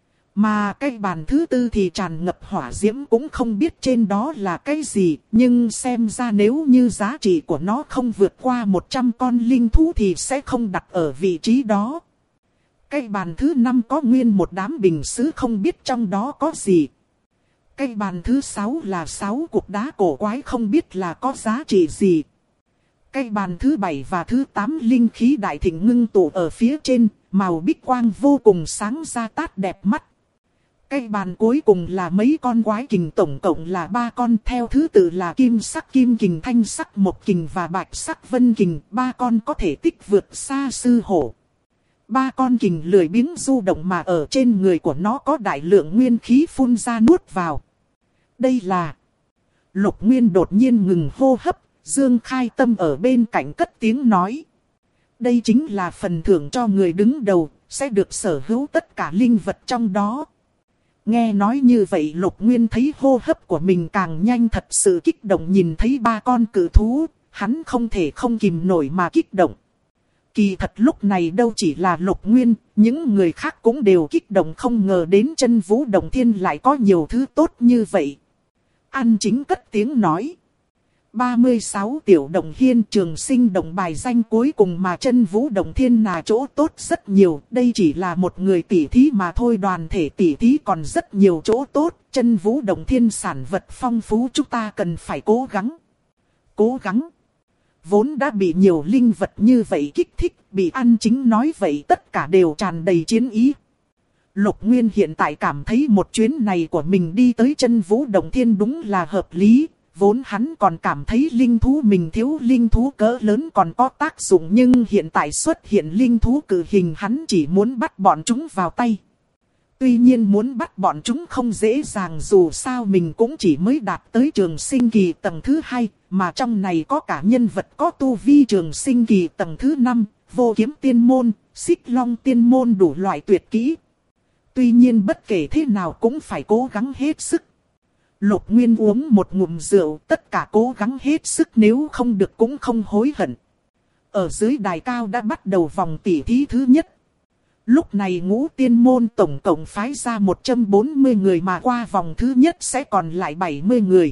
Mà cái bàn thứ 4 thì tràn ngập hỏa diễm, cũng không biết trên đó là cái gì, nhưng xem ra nếu như giá trị của nó không vượt qua 100 con linh thú thì sẽ không đặt ở vị trí đó. Cái bàn thứ 5 có nguyên một đám bình sứ, không biết trong đó có gì. Cái bàn thứ 6 là 6 cục đá cổ quái, không biết là có giá trị gì. Cái bàn thứ 7 và thứ 8 linh khí đại thịnh ngưng tụ ở phía trên, màu bích quang vô cùng sáng ra tát đẹp mắt. Cái bàn cuối cùng là mấy con quái kình, tổng cộng là 3 con, theo thứ tự là kim sắc kim kình, thanh sắc mộc kình và bạch sắc vân kình. 3 con có thể tích vượt xa sư hổ. 3 con kình lười biếng du động, mà ở trên người của nó có đại lượng nguyên khí phun ra nuốt vào. Đây là... Lục Nguyên đột nhiên ngừng hô hấp, Dương Khai Tâm ở bên cạnh cất tiếng nói. Đây chính là phần thưởng cho người đứng đầu, sẽ được sở hữu tất cả linh vật trong đó. Nghe nói như vậy Lục Nguyên thấy hô hấp của mình càng nhanh, thật sự kích động. Nhìn thấy ba con cự thú, hắn không thể không kìm nổi mà kích động. Kỳ thật lúc này đâu chỉ là Lục Nguyên, những người khác cũng đều kích động, không ngờ đến Chân Vũ Động Thiên lại có nhiều thứ tốt như vậy. An Chính cất tiếng nói. 36 tiểu động hiên trường sinh động bài danh cuối cùng mà Chân Vũ Động Thiên là chỗ tốt rất nhiều. Đây chỉ là một người tỷ thí mà thôi, đoàn thể tỷ thí còn rất nhiều chỗ tốt. Chân Vũ Động Thiên sản vật phong phú, chúng ta cần phải cố gắng. Cố gắng. Vốn đã bị nhiều linh vật như vậy kích thích, bị An Chính nói vậy tất cả đều tràn đầy chiến ý. Lục Nguyên hiện tại cảm thấy một chuyến này của mình đi tới Chân Vũ Động Thiên đúng là hợp lý. Vốn hắn còn cảm thấy linh thú mình thiếu linh thú cỡ lớn còn có tác dụng, nhưng hiện tại xuất hiện linh thú cự hình, hắn chỉ muốn bắt bọn chúng vào tay. Tuy nhiên muốn bắt bọn chúng không dễ dàng, dù sao mình cũng chỉ mới đạt tới trường sinh kỳ tầng thứ 2, mà trong này có cả nhân vật có tu vi trường sinh kỳ tầng thứ 5, vô kiếm tiên môn, xích long tiên môn, đủ loại tuyệt kỹ. Tuy nhiên bất kể thế nào cũng phải cố gắng hết sức. Lục Nguyên uống một ngụm rượu, tất cả cố gắng hết sức, nếu không được cũng không hối hận. Ở dưới đài cao đã bắt đầu vòng tỉ thí thứ nhất. Lúc này Ngũ Tiên môn tổng cộng phái ra 140 người, mà qua vòng thứ nhất sẽ còn lại 70 người.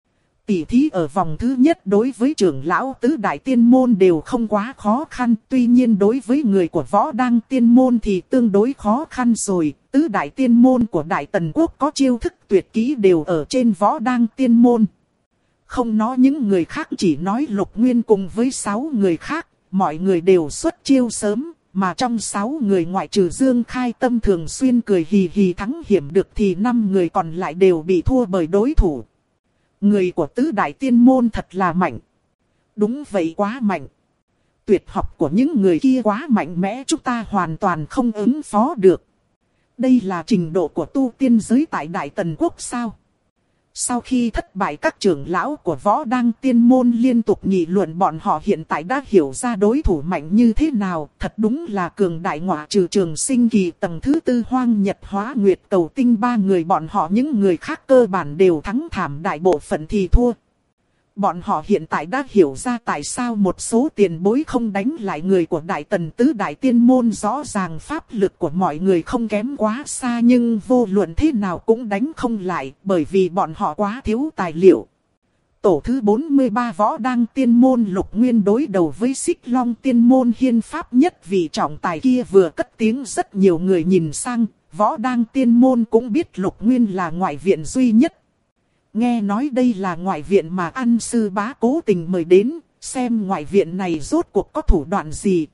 Tỉ thí ở vòng thứ nhất đối với trưởng lão tứ đại tiên môn đều không quá khó khăn. Tuy nhiên đối với người của Võ Đăng tiên môn thì tương đối khó khăn rồi. Tứ đại tiên môn của Đại Tần Quốc có chiêu thức tuyệt kỹ đều ở trên Võ Đăng tiên môn. Không nói những người khác, chỉ nói Lục Nguyên cùng với 6 người khác, mọi người đều xuất chiêu sớm. Mà trong 6 người ngoại trừ Dương Khai Tâm thường xuyên cười hì hì thắng hiểm được thì 5 người còn lại đều bị thua bởi đối thủ. Người của tứ đại tiên môn thật là mạnh. Đúng vậy, quá mạnh. Tuyệt học của những người kia quá mạnh mẽ, chúng ta hoàn toàn không ứng phó được. Đây là trình độ của tu tiên giới tại Đại Tần Quốc sao? Sau khi thất bại, các trưởng lão của Võ Đăng tiên môn liên tục nghị luận, bọn họ hiện tại đã hiểu ra đối thủ mạnh như thế nào. Thật đúng là cường đại, ngoại trừ trường sinh kỳ tầng thứ 4 Hoang Nhật Hóa Nguyệt Cầu Tinh 3 người bọn họ, những người khác cơ bản đều thắng thảm, đại bộ phận thì thua. Bọn họ hiện tại đã hiểu ra tại sao một số tiền bối không đánh lại người của Đại Tần tứ đại tiên môn. Rõ ràng pháp lực của mọi người không kém quá xa, nhưng vô luận thế nào cũng đánh không lại, bởi vì bọn họ quá thiếu tài liệu. Tổ thứ 43 Võ Đăng tiên môn Lục Nguyên đối đầu với Xích Long tiên môn Hiên Pháp Nhất, vị trọng tài kia vừa cất tiếng, rất nhiều người nhìn sang. Võ Đăng tiên môn cũng biết Lục Nguyên là ngoại viện duy nhất. Nghe nói đây là ngoại viện mà An sư bá cố tình mời đến, xem ngoại viện này rốt cuộc có thủ đoạn gì.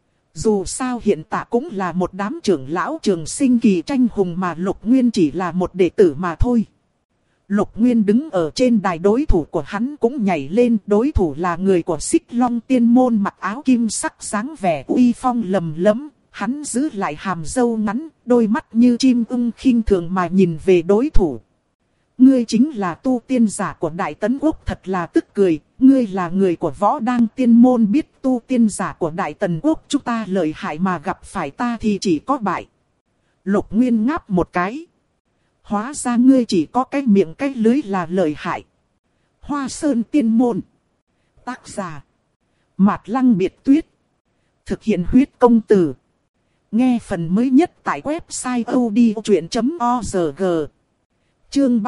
Dù sao hiện tại cũng là một đám trưởng lão trường sinh kỳ tranh hùng, mà Lục Nguyên chỉ là một đệ tử mà thôi. Lục Nguyên đứng ở trên đài, đối thủ của hắn cũng nhảy lên. Đối thủ là người của Xích Long tiên môn, mặc áo kim sắc, dáng vẻ uy phong lầm lẫm. Hắn giữ lại hàm râu ngắn, đôi mắt như chim ưng khinh thường mà nhìn về đối thủ. Ngươi chính là tu tiên giả của Đại Tấn Quốc, thật là tức cười. Ngươi là người của Võ Đăng tiên môn, biết tu tiên giả của Đại Tần Quốc chúng ta lợi hại, mà gặp phải ta thì chỉ có bại. Lục Nguyên ngáp một cái. Hóa ra ngươi chỉ có cái miệng cái lưới là lợi hại. Hoa Sơn tiên môn. Tác giả Mạt Lăng Biệt Tuyết. Thực hiện huyết công từ. Nghe phần mới nhất tại website odchuyện.org. Chương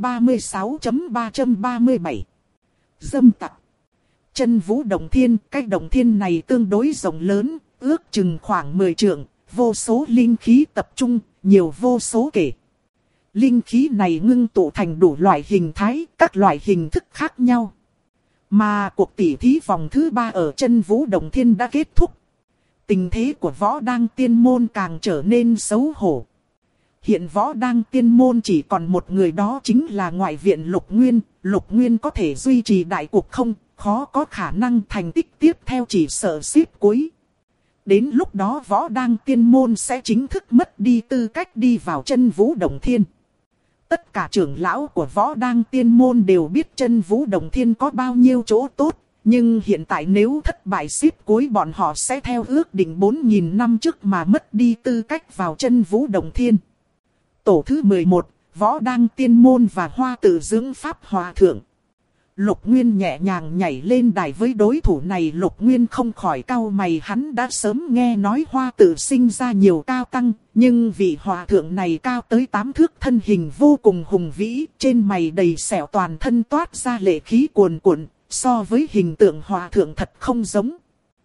336.337. Dâm tặc. Chân Vũ Động Thiên, cái động thiên này tương đối rộng lớn, ước chừng khoảng 10 trượng, vô số linh khí tập trung, nhiều vô số kể. Linh khí này ngưng tụ thành đủ loại hình thái, các loại hình thức khác nhau. Mà cuộc tỉ thí vòng thứ 3 ở Chân Vũ Động Thiên đã kết thúc. Tình thế của Võ Đăng tiên môn càng trở nên xấu hổ. Hiện Võ Đăng tiên môn chỉ còn một người, đó chính là ngoại viện Lục Nguyên. Lục Nguyên có thể duy trì đại cục không? Khó có khả năng, thành tích tiếp theo chỉ sợ xếp cuối. Đến lúc đó Võ Đăng tiên môn sẽ chính thức mất đi tư cách đi vào Chân Vũ Động Thiên. Tất cả trưởng lão của Võ Đăng tiên môn đều biết Chân Vũ Động Thiên có bao nhiêu chỗ tốt. Nhưng hiện tại nếu thất bại xếp cuối, bọn họ sẽ theo ước định 4.000 năm trước mà mất đi tư cách vào Chân Vũ Động Thiên. Tổ thứ 11, Võ Đăng Tiên Môn và Hoa Tự Dưỡng Pháp Hòa Thượng. Lục Nguyên nhẹ nhàng nhảy lên đài với đối thủ này. Lục Nguyên không khỏi cau mày, hắn đã sớm nghe nói Hoa Tự sinh ra nhiều cao tăng, nhưng vị hòa thượng này cao tới 8 thước, thân hình vô cùng hùng vĩ, trên mày đầy sẹo, toàn thân toát ra lệ khí cuồn cuộn, so với hình tượng hòa thượng thật không giống.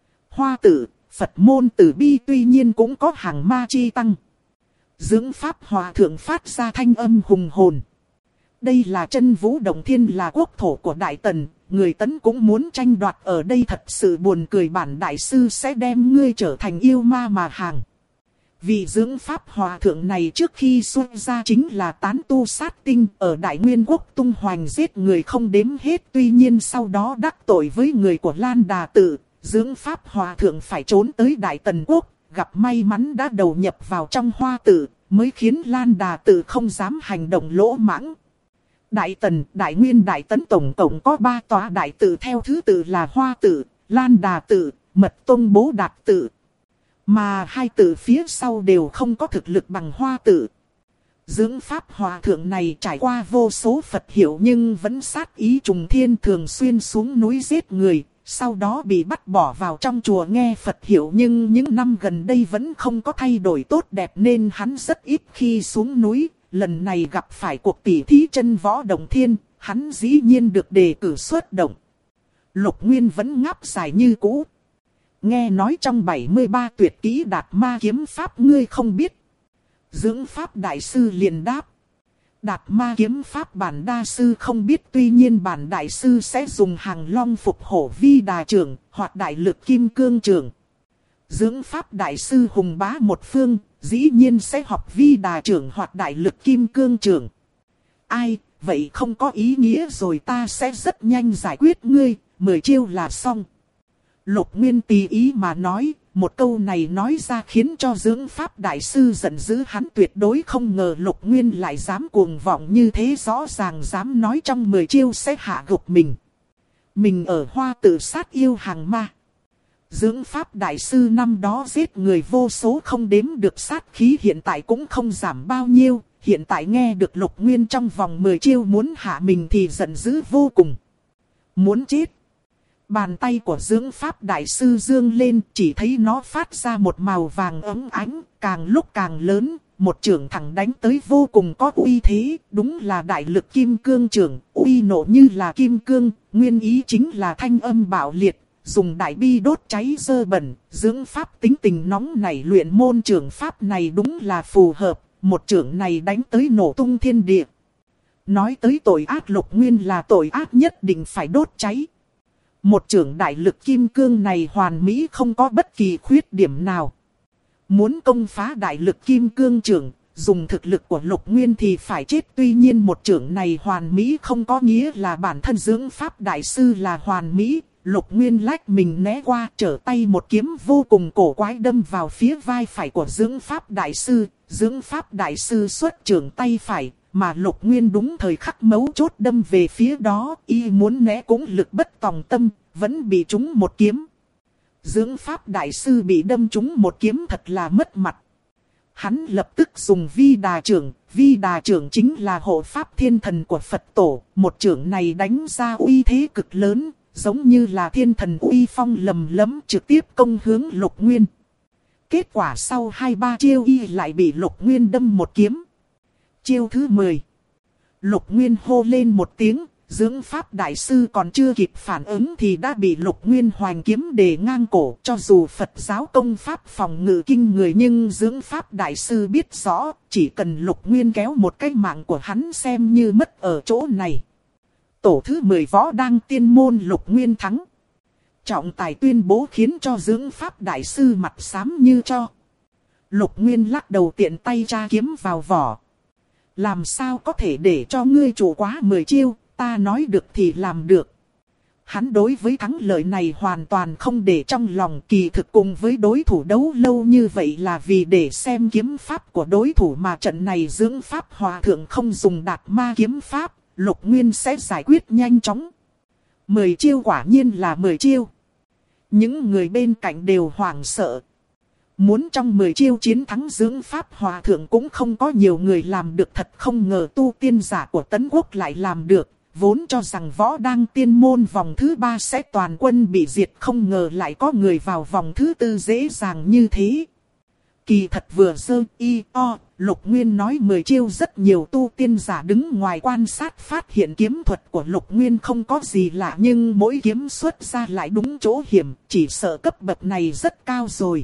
Hoa Tự, Phật môn từ bi, tuy nhiên cũng có hàng ma chi tăng. Dưỡng Pháp Hòa Thượng phát ra thanh âm hùng hồn. Đây là Chân Vũ Động Thiên, là quốc thổ của Đại Tần, người Tấn cũng muốn tranh đoạt ở đây, thật sự buồn cười, bản đại sư sẽ đem ngươi trở thành yêu ma mà hàng. Vị Dưỡng Pháp Hòa Thượng này trước khi xuất ra chính là tán tu sát tinh, ở Đại Nguyên Quốc tung hoành giết người không đếm hết, tuy nhiên sau đó đắc tội với người của Lan Đà Tự, Dưỡng Pháp Hòa Thượng phải trốn tới Đại Tần Quốc, gặp may mắn đã đầu nhập vào trong Hoa Tự, mới khiến Lan Đà Tự không dám hành động lỗ mãng. Đại Tần, Đại Nguyên, Đại Tấn tổng cộng có 3 tòa đại tự, theo thứ tự là Hoa Tự, Lan Đà Tự, Mật Tông Bố Đạt Tự. Mà hai tự phía sau đều không có thực lực bằng Hoa Tự. Dưỡng Pháp Hòa Thượng này trải qua vô số Phật hiệu nhưng vẫn sát ý trùng thiên, thường xuyên xuống núi giết người, sau đó bị bắt bỏ vào trong chùa nghe Phật hiệu, nhưng những năm gần đây vẫn không có thay đổi tốt đẹp nên hắn rất ít khi xuống núi. Lần này gặp phải cuộc tỉ thí Chân Võ Động Thiên, hắn dĩ nhiên được đề cử xuất động. Lục Nguyên vẫn ngáp dài như cũ. Nghe nói trong 73 tuyệt kỹ Đạt Ma Kiếm Pháp ngươi không biết. Dưỡng Pháp Đại Sư liền đáp. Đạt Ma Kiếm Pháp bản đa sư không biết, tuy nhiên bản đại sư sẽ dùng Hàng Long Phục Hổ Vi Đà Trưởng hoặc Đại Lực Kim Cương Trưởng. Dưỡng Pháp Đại Sư hùng bá một phương, dĩ nhiên sẽ học Vi Đà Trưởng hoặc Đại Lực Kim Cương Trưởng. Ai, vậy không có ý nghĩa rồi, ta sẽ rất nhanh giải quyết ngươi, 10 chiêu là xong. Lục Nguyên tùy ý mà nói, một câu này nói ra khiến cho Dưỡng Pháp Đại Sư giận dữ, hắn tuyệt đối không ngờ Lục Nguyên lại dám cuồng vọng như thế, rõ ràng dám nói trong 10 chiêu sẽ hạ gục mình. Mình ở Hoa Tự sát yêu hàng ma. Dưỡng Pháp Đại Sư năm đó giết người vô số không đếm được, sát khí hiện tại cũng không giảm bao nhiêu. Hiện tại nghe được Lục Nguyên trong vòng 10 chiêu muốn hạ mình thì giận dữ vô cùng. Muốn chết. Bàn tay của Dưỡng Pháp Đại Sư dương lên, chỉ thấy nó phát ra một màu vàng ấm ánh, càng lúc càng lớn, một chưởng thẳng đánh tới vô cùng có uy thế, đúng là Đại Lực Kim Cương Chưởng, uy nộ như là kim cương, nguyên ý chính là thanh âm bạo liệt. Dùng đại bi đốt cháy dơ bẩn, Dưỡng Pháp tính tình nóng nảy, luyện môn chưởng pháp này đúng là phù hợp, một chưởng này đánh tới nổ tung thiên địa. Nói tới tội ác, Lục Nguyên là tội ác nhất định phải đốt cháy. Một chưởng Đại Lực Kim Cương này hoàn mỹ, không có bất kỳ khuyết điểm nào. Muốn công phá Đại Lực Kim Cương chưởng, dùng thực lực của Lục Nguyên thì phải chết, tuy nhiên một chưởng này hoàn mỹ không có nghĩa là bản thân Dưỡng Pháp Đại Sư là hoàn mỹ. Lục Nguyên lách mình né qua, trở tay một kiếm vô cùng cổ quái đâm vào phía vai phải của Dưỡng Pháp Đại Sư. Dưỡng Pháp Đại Sư xuất chưởng tay phải, mà Lục Nguyên đúng thời khắc mấu chốt đâm về phía đó, y muốn né cũng lực bất tòng tâm, vẫn bị trúng một kiếm. Dưỡng Pháp Đại Sư bị đâm trúng một kiếm thật là mất mặt. Hắn lập tức dùng Vi Đà Trưởng. Vi Đà Trưởng chính là hộ pháp thiên thần của Phật tổ, một trưởng này đánh ra uy thế cực lớn, giống như là thiên thần uy phong lầm lẫm, trực tiếp công hướng Lục Nguyên. Kết quả sau 2-3 chiêu y lại bị Lục Nguyên đâm một kiếm. Chiêu thứ 10. Lục Nguyên hô lên một tiếng, Dưỡng Pháp Đại Sư còn chưa kịp phản ứng thì đã bị Lục Nguyên hoành kiếm đề ngang cổ. Cho dù Phật giáo công pháp phòng ngự kinh người nhưng Dưỡng Pháp Đại Sư biết rõ, chỉ cần Lục Nguyên kéo một cái mạng của hắn xem như mất ở chỗ này. Tổ thứ 10 Võ Đăng Tiên Môn, Lục Nguyên thắng. Trọng tài tuyên bố khiến cho Dưỡng Pháp Đại Sư mặt xám như cho. Lục Nguyên lắc đầu tiện tay tra kiếm vào vỏ. Làm sao có thể để cho ngươi chủ quá 10 chiêu, ta nói được thì làm được. Hắn đối với thắng lợi này hoàn toàn không để trong lòng, kỳ thực cùng với đối thủ đấu lâu như vậy là vì để xem kiếm pháp của đối thủ, mà trận này Dưỡng Pháp Hòa Thượng không dùng Đạt Ma Kiếm Pháp, Lục Nguyên sẽ giải quyết nhanh chóng. 10 chiêu quả nhiên là 10 chiêu. Những người bên cạnh đều hoảng sợ. Muốn trong 10 chiêu chiến thắng dưỡng pháp hòa thượng cũng không có nhiều người làm được, thật không ngờ tu tiên giả của Tấn Quốc lại làm được. Vốn cho rằng Võ Đăng tiên môn vòng thứ 3 sẽ toàn quân bị diệt, không ngờ lại có người vào vòng thứ 4 dễ dàng như thế. Kỳ thật vừa sơ y o, Lục Nguyên nói 10 chiêu, rất nhiều tu tiên giả đứng ngoài quan sát phát hiện kiếm thuật của Lục Nguyên không có gì lạ, nhưng mỗi kiếm xuất ra lại đúng chỗ hiểm, chỉ sợ cấp bậc này rất cao rồi.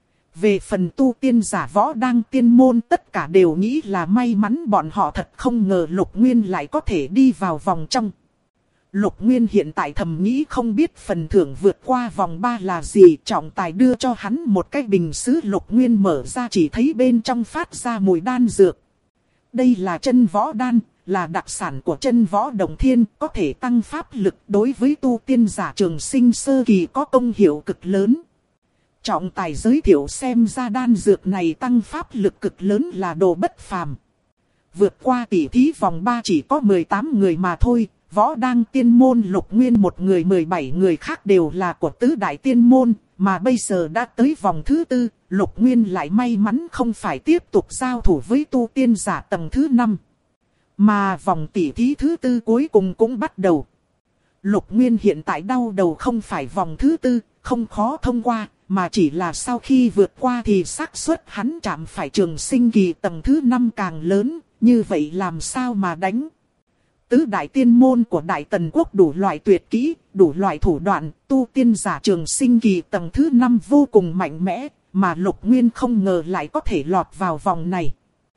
Về phần tu tiên giả Võ Đăng tiên môn, tất cả đều nghĩ là may mắn, bọn họ thật không ngờ Lục Nguyên lại có thể đi vào vòng trong. Lục Nguyên hiện tại thầm nghĩ không biết phần thưởng vượt qua vòng 3 là gì. Trọng tài đưa cho hắn một cái bình sứ, Lục Nguyên mở ra chỉ thấy bên trong phát ra mùi đan dược. Đây là chân võ đan, là đặc sản của chân võ Đồng Thiên, có thể tăng pháp lực, đối với tu tiên giả trường sinh sơ kỳ có công hiệu cực lớn. Trọng tài giới thiệu xem ra đan dược này tăng pháp lực cực lớn là đồ bất phàm. Vượt qua tỷ thí vòng 3 chỉ có 18 người mà thôi. Võ Đăng tiên môn Lục Nguyên một người, 17 người khác đều là của tứ đại tiên môn. Mà bây giờ đã tới vòng thứ 4, Lục Nguyên lại may mắn không phải tiếp tục giao thủ với tu tiên giả tầng thứ 5. Mà vòng tỷ thí thứ 4 cuối cùng cũng bắt đầu. Lục Nguyên hiện tại đau đầu không phải vòng thứ 4, không khó thông qua, mà chỉ là sau khi vượt qua thì xác suất hắn chạm phải trường sinh kỳ tầng thứ 5 càng lớn, như vậy làm sao mà đánh. Tứ đại tiên môn của Đại Tần Quốc đủ loại tuyệt kỹ, đủ loại thủ đoạn, tu tiên giả trường sinh kỳ tầng thứ 5 vô cùng mạnh mẽ, mà Lục Nguyên không ngờ lại có thể lọt vào vòng này.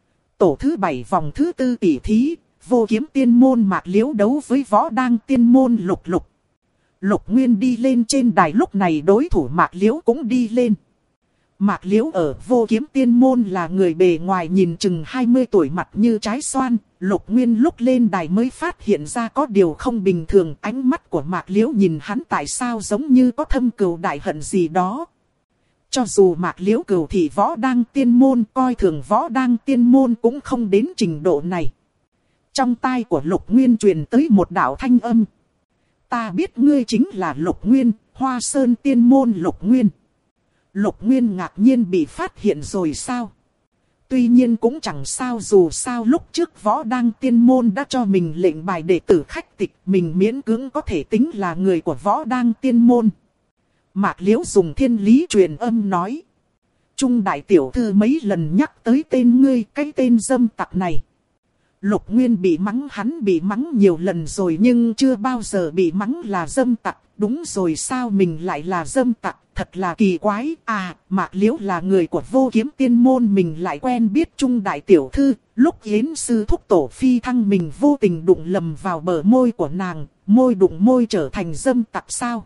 Tổ thứ 7 vòng thứ 4 tỷ thí, Vô Kiếm tiên môn Mạc Liễu đấu với Võ Đăng tiên môn Lục Lục. Lục Nguyên đi lên trên đài, lúc này đối thủ Mạc Liễu cũng đi lên. Mạc Liễu ở Vô Kiếm tiên môn là người bề ngoài nhìn chừng 20 tuổi, mặt như trái xoan. Lục Nguyên lúc lên đài mới phát hiện ra có điều không bình thường, ánh mắt của Mạc Liễu nhìn hắn tại sao giống như có thâm cừu đại hận gì đó. Cho dù Mạc Liễu cừu thị Võ Đăng tiên môn, coi thường Võ Đăng tiên môn cũng không đến trình độ này. Trong tai của Lục Nguyên truyền tới một đạo thanh âm. Ta biết ngươi chính là Lục Nguyên, Hoa Sơn tiên môn Lục Nguyên. Lục Nguyên ngạc nhiên, bị phát hiện rồi sao? Tuy nhiên cũng chẳng sao, dù sao lúc trước Võ Đăng tiên môn đã cho mình lệnh bài đệ tử khách tịch, mình miễn cưỡng có thể tính là người của Võ Đăng tiên môn. Mạc Liễu dùng thiên lý truyền âm nói. Trung đại tiểu thư mấy lần nhắc tới tên ngươi, cái tên dâm tặc này. Lục Nguyên bị mắng, hắn bị mắng nhiều lần rồi nhưng chưa bao giờ bị mắng là dâm tặc. Đúng rồi, sao mình lại là dâm tặc, thật là kỳ quái. À, Mạc Liễu là người của Vô Kiếm tiên môn, mình lại quen biết Trung đại tiểu thư. Lúc Yến sư thúc tổ phi thăng mình vô tình đụng lầm vào bờ môi của nàng, môi đụng môi trở thành dâm tặc sao?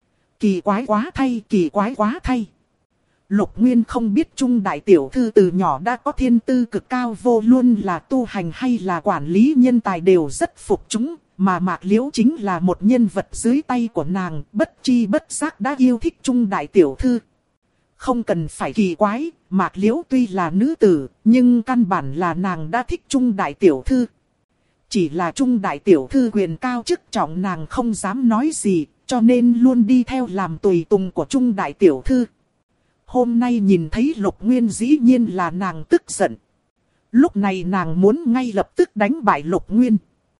Kỳ quái quá thay, kỳ quái quá thay. Lục Nguyên không biết Trung đại tiểu thư từ nhỏ đã có thiên tư cực cao, vô luận là tu hành hay là quản lý nhân tài đều rất phục chúng. Mà Mạc Liễu chính là một nhân vật dưới tay của nàng, bất chi bất giác đã yêu thích Trung đại tiểu thư. Không cần phải kỳ quái, Mạc Liễu tuy là nữ tử, nhưng căn bản là nàng đã thích Trung đại tiểu thư. Chỉ là Trung đại tiểu thư quyền cao chức trọng, nàng không dám nói gì, cho nên luôn đi theo làm tùy tùng của Trung đại tiểu thư. Hôm nay nhìn thấy Lục Nguyên dĩ nhiên là nàng tức giận. Lúc này nàng muốn ngay lập tức đánh bại Lục Nguyên.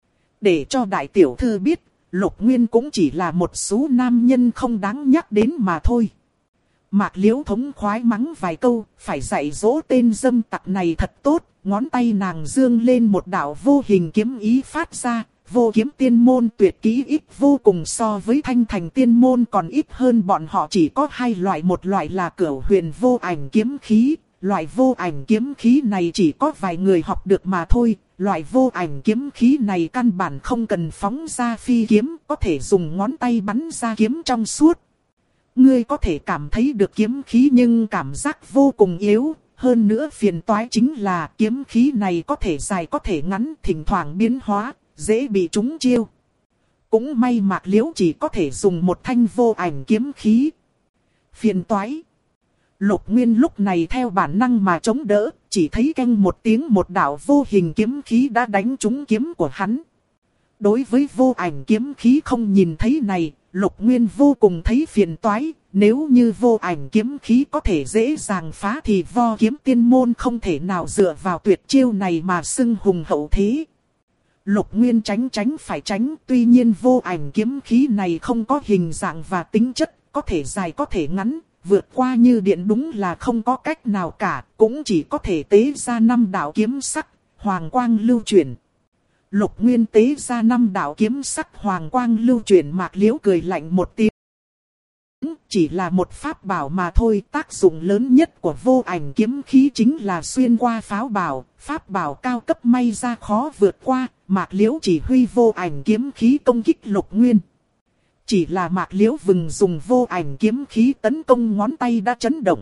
Để cho đại tiểu thư biết, Lục Nguyên cũng chỉ là một số nam nhân không đáng nhắc đến mà thôi. Mạc Liễu thống khoái mắng vài câu, phải dạy dỗ tên dâm tặc này thật tốt. Ngón tay nàng dương lên một đạo vô hình kiếm ý phát ra. Vô Kiếm tiên môn tuyệt kỹ ít vô cùng, so với Thanh Thành tiên môn còn ít hơn, bọn họ chỉ có hai loại, một loại là Cửu Huyền vô ảnh kiếm khí. Loại vô ảnh kiếm khí này chỉ có vài người học được mà thôi. Loại vô ảnh kiếm khí này căn bản không cần phóng ra phi kiếm, có thể dùng ngón tay bắn ra kiếm trong suốt. Ngươi có thể cảm thấy được kiếm khí nhưng cảm giác vô cùng yếu. Hơn nữa phiền toái chính là kiếm khí này có thể dài có thể ngắn, thỉnh thoảng biến hóa, dễ bị trúng chiêu. Cũng may Mạc Liễu chỉ có thể dùng một thanh vô ảnh kiếm khí. Phiền toái. Lục Nguyên lúc này theo bản năng mà chống đỡ, chỉ thấy canh một tiếng, một đạo vô hình kiếm khí đã đánh trúng kiếm của hắn. Đối với vô ảnh kiếm khí không nhìn thấy này, Lục Nguyên vô cùng thấy phiền toái, nếu như vô ảnh kiếm khí có thể dễ dàng phá thì Vo kiếm tiên môn không thể nào dựa vào tuyệt chiêu này mà xưng hùng hậu thế. Lục Nguyên tránh phải tránh, tuy nhiên vô ảnh kiếm khí này không có hình dạng và tính chất, có thể dài có thể ngắn, vượt qua như điện đúng là không có cách nào cả, cũng chỉ có thể tế ra 5 đạo kiếm sắc, hoàng quang lưu chuyển. Lục Nguyên tế ra 5 đạo kiếm sắc hoàng quang lưu chuyển, Mạc Liễu cười lạnh một tiếng. Chỉ là một pháp bảo mà thôi, tác dụng lớn nhất của vô ảnh kiếm khí chính là xuyên qua pháo bảo, pháp bảo cao cấp may ra khó vượt qua, Mạc Liễu chỉ huy vô ảnh kiếm khí công kích Lục Nguyên. Chỉ là Mạc Liễu vừng dùng vô ảnh kiếm khí tấn công ngón tay đã chấn động.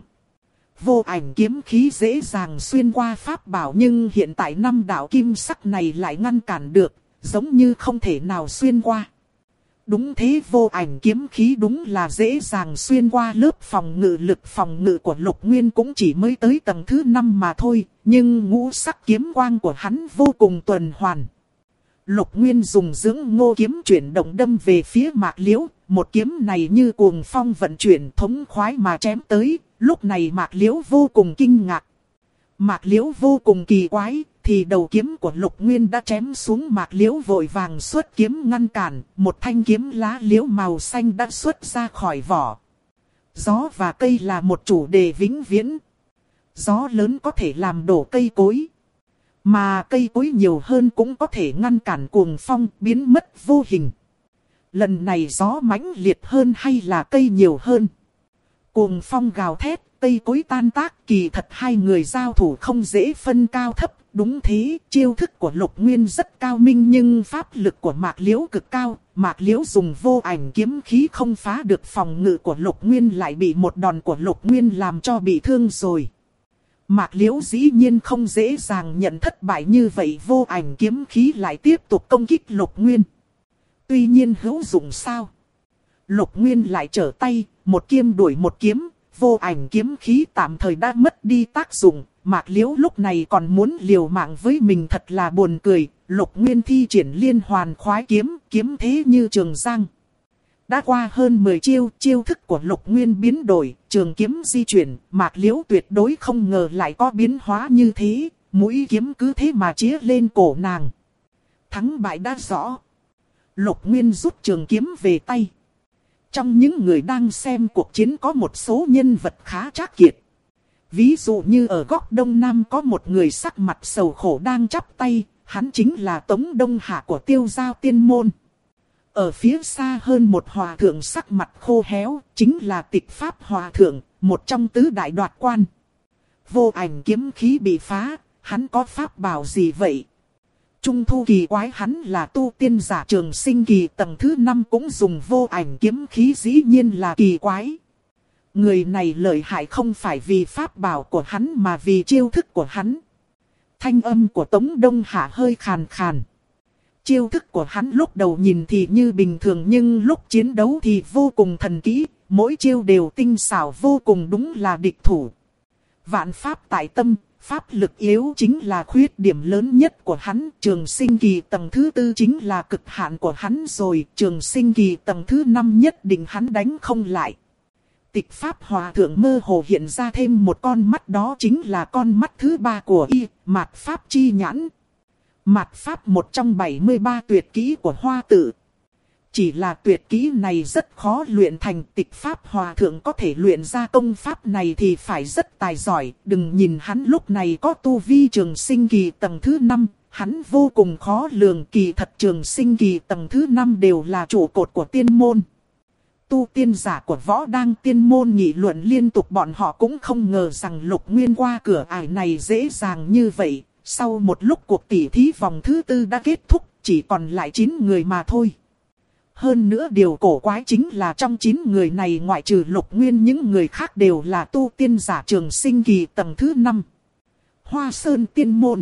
Vô ảnh kiếm khí dễ dàng xuyên qua pháp bảo nhưng hiện tại 5 đạo kim sắc này lại ngăn cản được, giống như không thể nào xuyên qua. Đúng thế, vô ảnh kiếm khí đúng là dễ dàng xuyên qua lớp phòng ngự, lực phòng ngự của Lục Nguyên cũng chỉ mới tới tầng thứ 5 mà thôi, nhưng ngũ sắc kiếm quang của hắn vô cùng tuần hoàn. Lục Nguyên dùng dưỡng ngô kiếm chuyển động đâm về phía Mạc Liễu, một kiếm này như cuồng phong vận chuyển thống khoái mà chém tới, lúc này Mạc Liễu vô cùng kinh ngạc. Mạc Liễu vô cùng kỳ quái, thì đầu kiếm của Lục Nguyên đã chém xuống, Mạc Liễu vội vàng xuất kiếm ngăn cản, một thanh kiếm lá liễu màu xanh đã xuất ra khỏi vỏ. Gió và cây là một chủ đề vĩnh viễn. Gió lớn có thể làm đổ cây cối, mà cây cối nhiều hơn cũng có thể ngăn cản cuồng phong biến mất vô hình. Lần này gió mãnh liệt hơn hay là cây nhiều hơn? Cuồng phong gào thét, cây cối tan tác, kỳ thật hai người giao thủ không dễ phân cao thấp. Đúng thế, chiêu thức của Lục Nguyên rất cao minh nhưng pháp lực của Mạc Liễu cực cao. Mạc Liễu dùng vô ảnh kiếm khí không phá được phòng ngự của Lục Nguyên, lại bị một đòn của Lục Nguyên làm cho bị thương rồi. Mạc Liễu dĩ nhiên không dễ dàng nhận thất bại như vậy, vô ảnh kiếm khí lại tiếp tục công kích Lục Nguyên. Tuy nhiên hữu dụng sao? Lục Nguyên lại trở tay, một kiếm đuổi một kiếm, vô ảnh kiếm khí tạm thời đã mất đi tác dụng. Mạc Liễu lúc này còn muốn liều mạng với mình thật là buồn cười. Lục Nguyên thi triển liên hoàn khoái kiếm, kiếm thế như trường giang. Đã qua hơn 10 chiêu, chiêu thức của Lục Nguyên biến đổi, trường kiếm di chuyển, Mạc Liễu tuyệt đối không ngờ lại có biến hóa như thế, mũi kiếm cứ thế mà chĩa lên cổ nàng. Thắng bại đã rõ. Lục Nguyên rút trường kiếm về tay. Trong những người đang xem cuộc chiến có một số nhân vật khá trác kiệt. Ví dụ như ở góc đông nam có một người sắc mặt sầu khổ đang chắp tay, hắn chính là Tống Đông Hạ của Tiêu Giao Tiên Môn. Ở phía xa hơn một hòa thượng sắc mặt khô héo, chính là Tịch Pháp Hòa Thượng, một trong tứ đại đoạt quan. Vô ảnh kiếm khí bị phá, hắn có pháp bảo gì vậy? Trung thu kỳ quái, hắn là tu tiên giả Trường Sinh kỳ tầng thứ 5 cũng dùng vô ảnh kiếm khí, dĩ nhiên là kỳ quái. Người này lợi hại không phải vì pháp bảo của hắn mà vì chiêu thức của hắn. Thanh âm của Tống Đông Hạ hơi khàn khàn. Chiêu thức của hắn lúc đầu nhìn thì như bình thường nhưng lúc chiến đấu thì vô cùng thần kỹ, mỗi chiêu đều tinh xảo vô cùng, đúng là địch thủ. Vạn pháp tại tâm, pháp lực yếu chính là khuyết điểm lớn nhất của hắn. Trường Sinh kỳ tầng thứ 4 chính là cực hạn của hắn rồi, Trường Sinh kỳ tầng thứ 5 nhất định hắn đánh không lại. Tịch Pháp Hòa Thượng mơ hồ hiện ra thêm một con mắt, đó chính là con mắt thứ 3 của y, Mạt Pháp chi nhãn. Mạt Pháp một trong 73 tuyệt kỹ của Hoa Tự. Chỉ là tuyệt kỹ này rất khó luyện thành, Tịch Pháp Hòa Thượng có thể luyện ra công pháp này thì phải rất tài giỏi. Đừng nhìn hắn lúc này có tu vi Trường Sinh kỳ tầng thứ 5, hắn vô cùng khó lường. Kỳ thật Trường Sinh kỳ tầng thứ 5 đều là trụ cột của tiên môn. Tu tiên giả của Võ Đang Tiên Môn nghị luận liên tục, bọn họ cũng không ngờ rằng Lục Nguyên qua cửa ải này dễ dàng như vậy. Sau một lúc cuộc tỉ thí vòng thứ 4 đã kết thúc, chỉ còn lại 9 người mà thôi. Hơn nữa điều cổ quái chính là trong 9 người này ngoại trừ Lục Nguyên, những người khác đều là tu tiên giả Trường Sinh kỳ tầng thứ 5. Hoa Sơn Tiên Môn.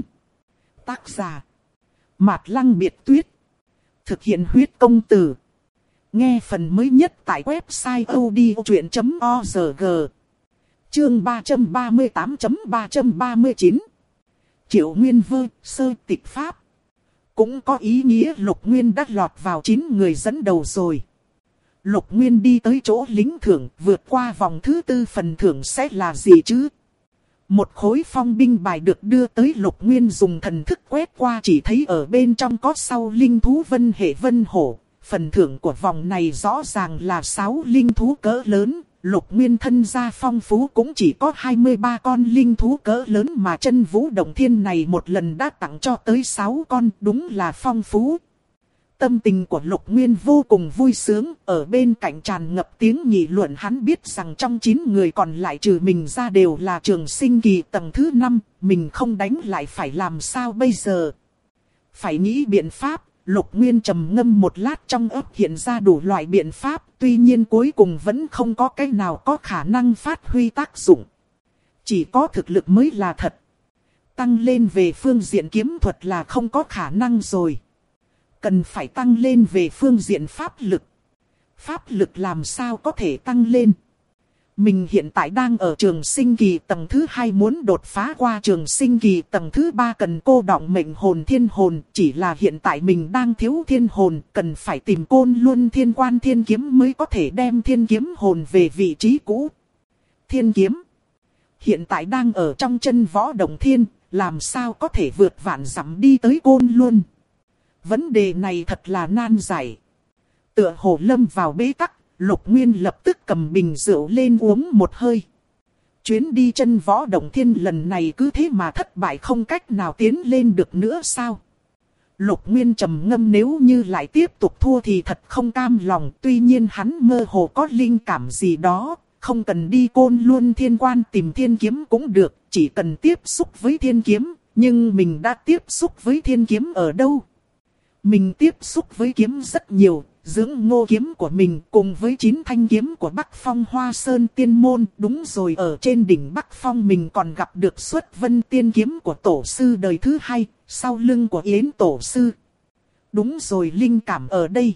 Tác giả Mạt Lăng Biệt Tuyết. Thực hiện huyết công từ. Nghe phần mới nhất tại website odchuyện.org. Chương 338.339. Triệu Nguyên Vơ, sơ tịch pháp. Cũng có ý nghĩa Lục Nguyên đã lọt vào 9 người dẫn đầu rồi. Lục Nguyên đi tới chỗ lĩnh thưởng, vượt qua vòng thứ 4 phần thưởng sẽ là gì chứ? Một khối phong binh bài được đưa tới Lục Nguyên, dùng thần thức quét qua, chỉ thấy ở bên trong có sau linh thú vân hệ vân hổ. Phần thưởng của vòng này rõ ràng là 6 linh thú cỡ lớn. Lục Nguyên thân gia phong phú cũng chỉ có 23 con linh thú cỡ lớn, mà chân vũ động thiên này một lần đã tặng cho tới 6 con, đúng là phong phú. Tâm tình của Lục Nguyên vô cùng vui sướng, ở bên cạnh tràn ngập tiếng nghị luận. Hắn biết rằng trong 9 người còn lại trừ mình ra đều là trường sinh kỳ tầng thứ 5, mình không đánh lại phải làm sao bây giờ? Phải nghĩ biện pháp. Lục Nguyên trầm ngâm một lát, trong óc hiện ra đủ loại biện pháp, tuy nhiên cuối cùng vẫn không có cái nào có khả năng phát huy tác dụng. Chỉ có thực lực mới là thật. Tăng lên về phương diện kiếm thuật là không có khả năng rồi. Cần phải tăng lên về phương diện pháp lực. Pháp lực làm sao có thể tăng lên? Mình hiện tại đang ở trường sinh kỳ tầng thứ 2, muốn đột phá qua trường sinh kỳ tầng thứ 3 cần cô đọng mệnh hồn thiên hồn. Chỉ là hiện tại mình đang thiếu thiên hồn, cần phải tìm Côn Luân Thiên Quan thiên kiếm mới có thể đem thiên kiếm hồn về vị trí cũ. Thiên kiếm hiện tại đang ở trong chân võ động thiên, làm sao có thể vượt vạn dặm đi tới Côn Luân? Vấn đề này thật là nan giải. Tựa hồ lâm vào bế tắc, Lục Nguyên lập tức cầm bình rượu lên uống một hơi. Chuyến đi chân võ động thiên lần này cứ thế mà thất bại, không cách nào tiến lên được nữa sao? Lục Nguyên trầm ngâm, nếu như lại tiếp tục thua thì thật không cam lòng. Tuy nhiên hắn mơ hồ có linh cảm gì đó, không cần đi Côn Luân Thiên Quan tìm thiên kiếm cũng được, chỉ cần tiếp xúc với thiên kiếm. Nhưng mình đã tiếp xúc với thiên kiếm ở đâu? Mình tiếp xúc với kiếm rất nhiều, dưỡng ngô kiếm của mình cùng với 9 thanh kiếm của Bắc Phong Hoa Sơn Tiên Môn. Đúng rồi, ở trên đỉnh Bắc Phong mình còn gặp được Xuất Vân Tiên kiếm của tổ sư đời thứ 2, sau lưng của Yến tổ sư. Đúng rồi, linh cảm ở đây.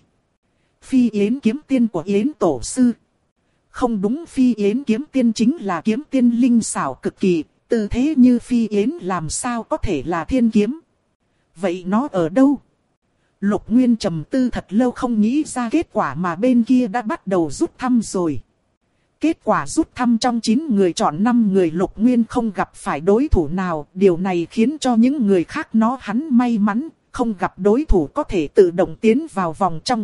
Phi Yến kiếm tiên của Yến tổ sư. Không đúng, Phi Yến kiếm tiên chính là kiếm tiên linh xảo cực kỳ, tư thế như Phi Yến làm sao có thể là thiên kiếm? Vậy nó ở đâu? Lục Nguyên trầm tư thật lâu không nghĩ ra kết quả, mà bên kia đã bắt đầu rút thăm rồi. Kết quả rút thăm trong 9 người chọn 5 người, Lục Nguyên không gặp phải đối thủ nào. Điều này khiến cho những người khác hắn may mắn, không gặp đối thủ có thể tự động tiến vào vòng trong.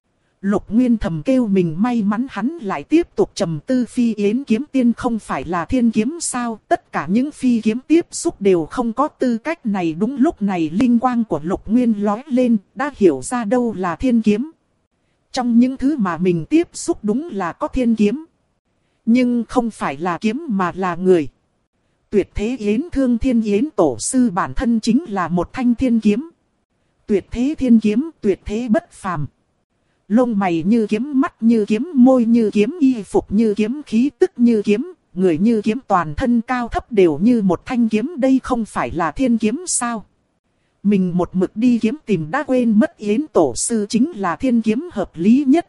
Lục Nguyên thầm kêu mình may mắn, hắn lại tiếp tục trầm tư. Phi Yến kiếm tiên không phải là thiên kiếm sao? Tất cả những phi kiếm tiếp xúc đều không có tư cách này. Đúng lúc này linh quang của Lục Nguyên lóe lên, đã hiểu ra đâu là thiên kiếm. Trong những thứ mà mình tiếp xúc đúng là có thiên kiếm, nhưng không phải là kiếm mà là người. Tuyệt thế Yến Thương Thiên Yến tổ sư bản thân chính là một thanh thiên kiếm. Tuyệt thế thiên kiếm, tuyệt thế bất phàm. Lông mày như kiếm, mắt như kiếm, môi như kiếm, y phục như kiếm, khí tức như kiếm, người như kiếm, toàn thân cao thấp đều như một thanh kiếm. Đây không phải là thiên kiếm sao? Mình một mực đi kiếm tìm đã quên mất Yến tổ sư chính là thiên kiếm hợp lý nhất.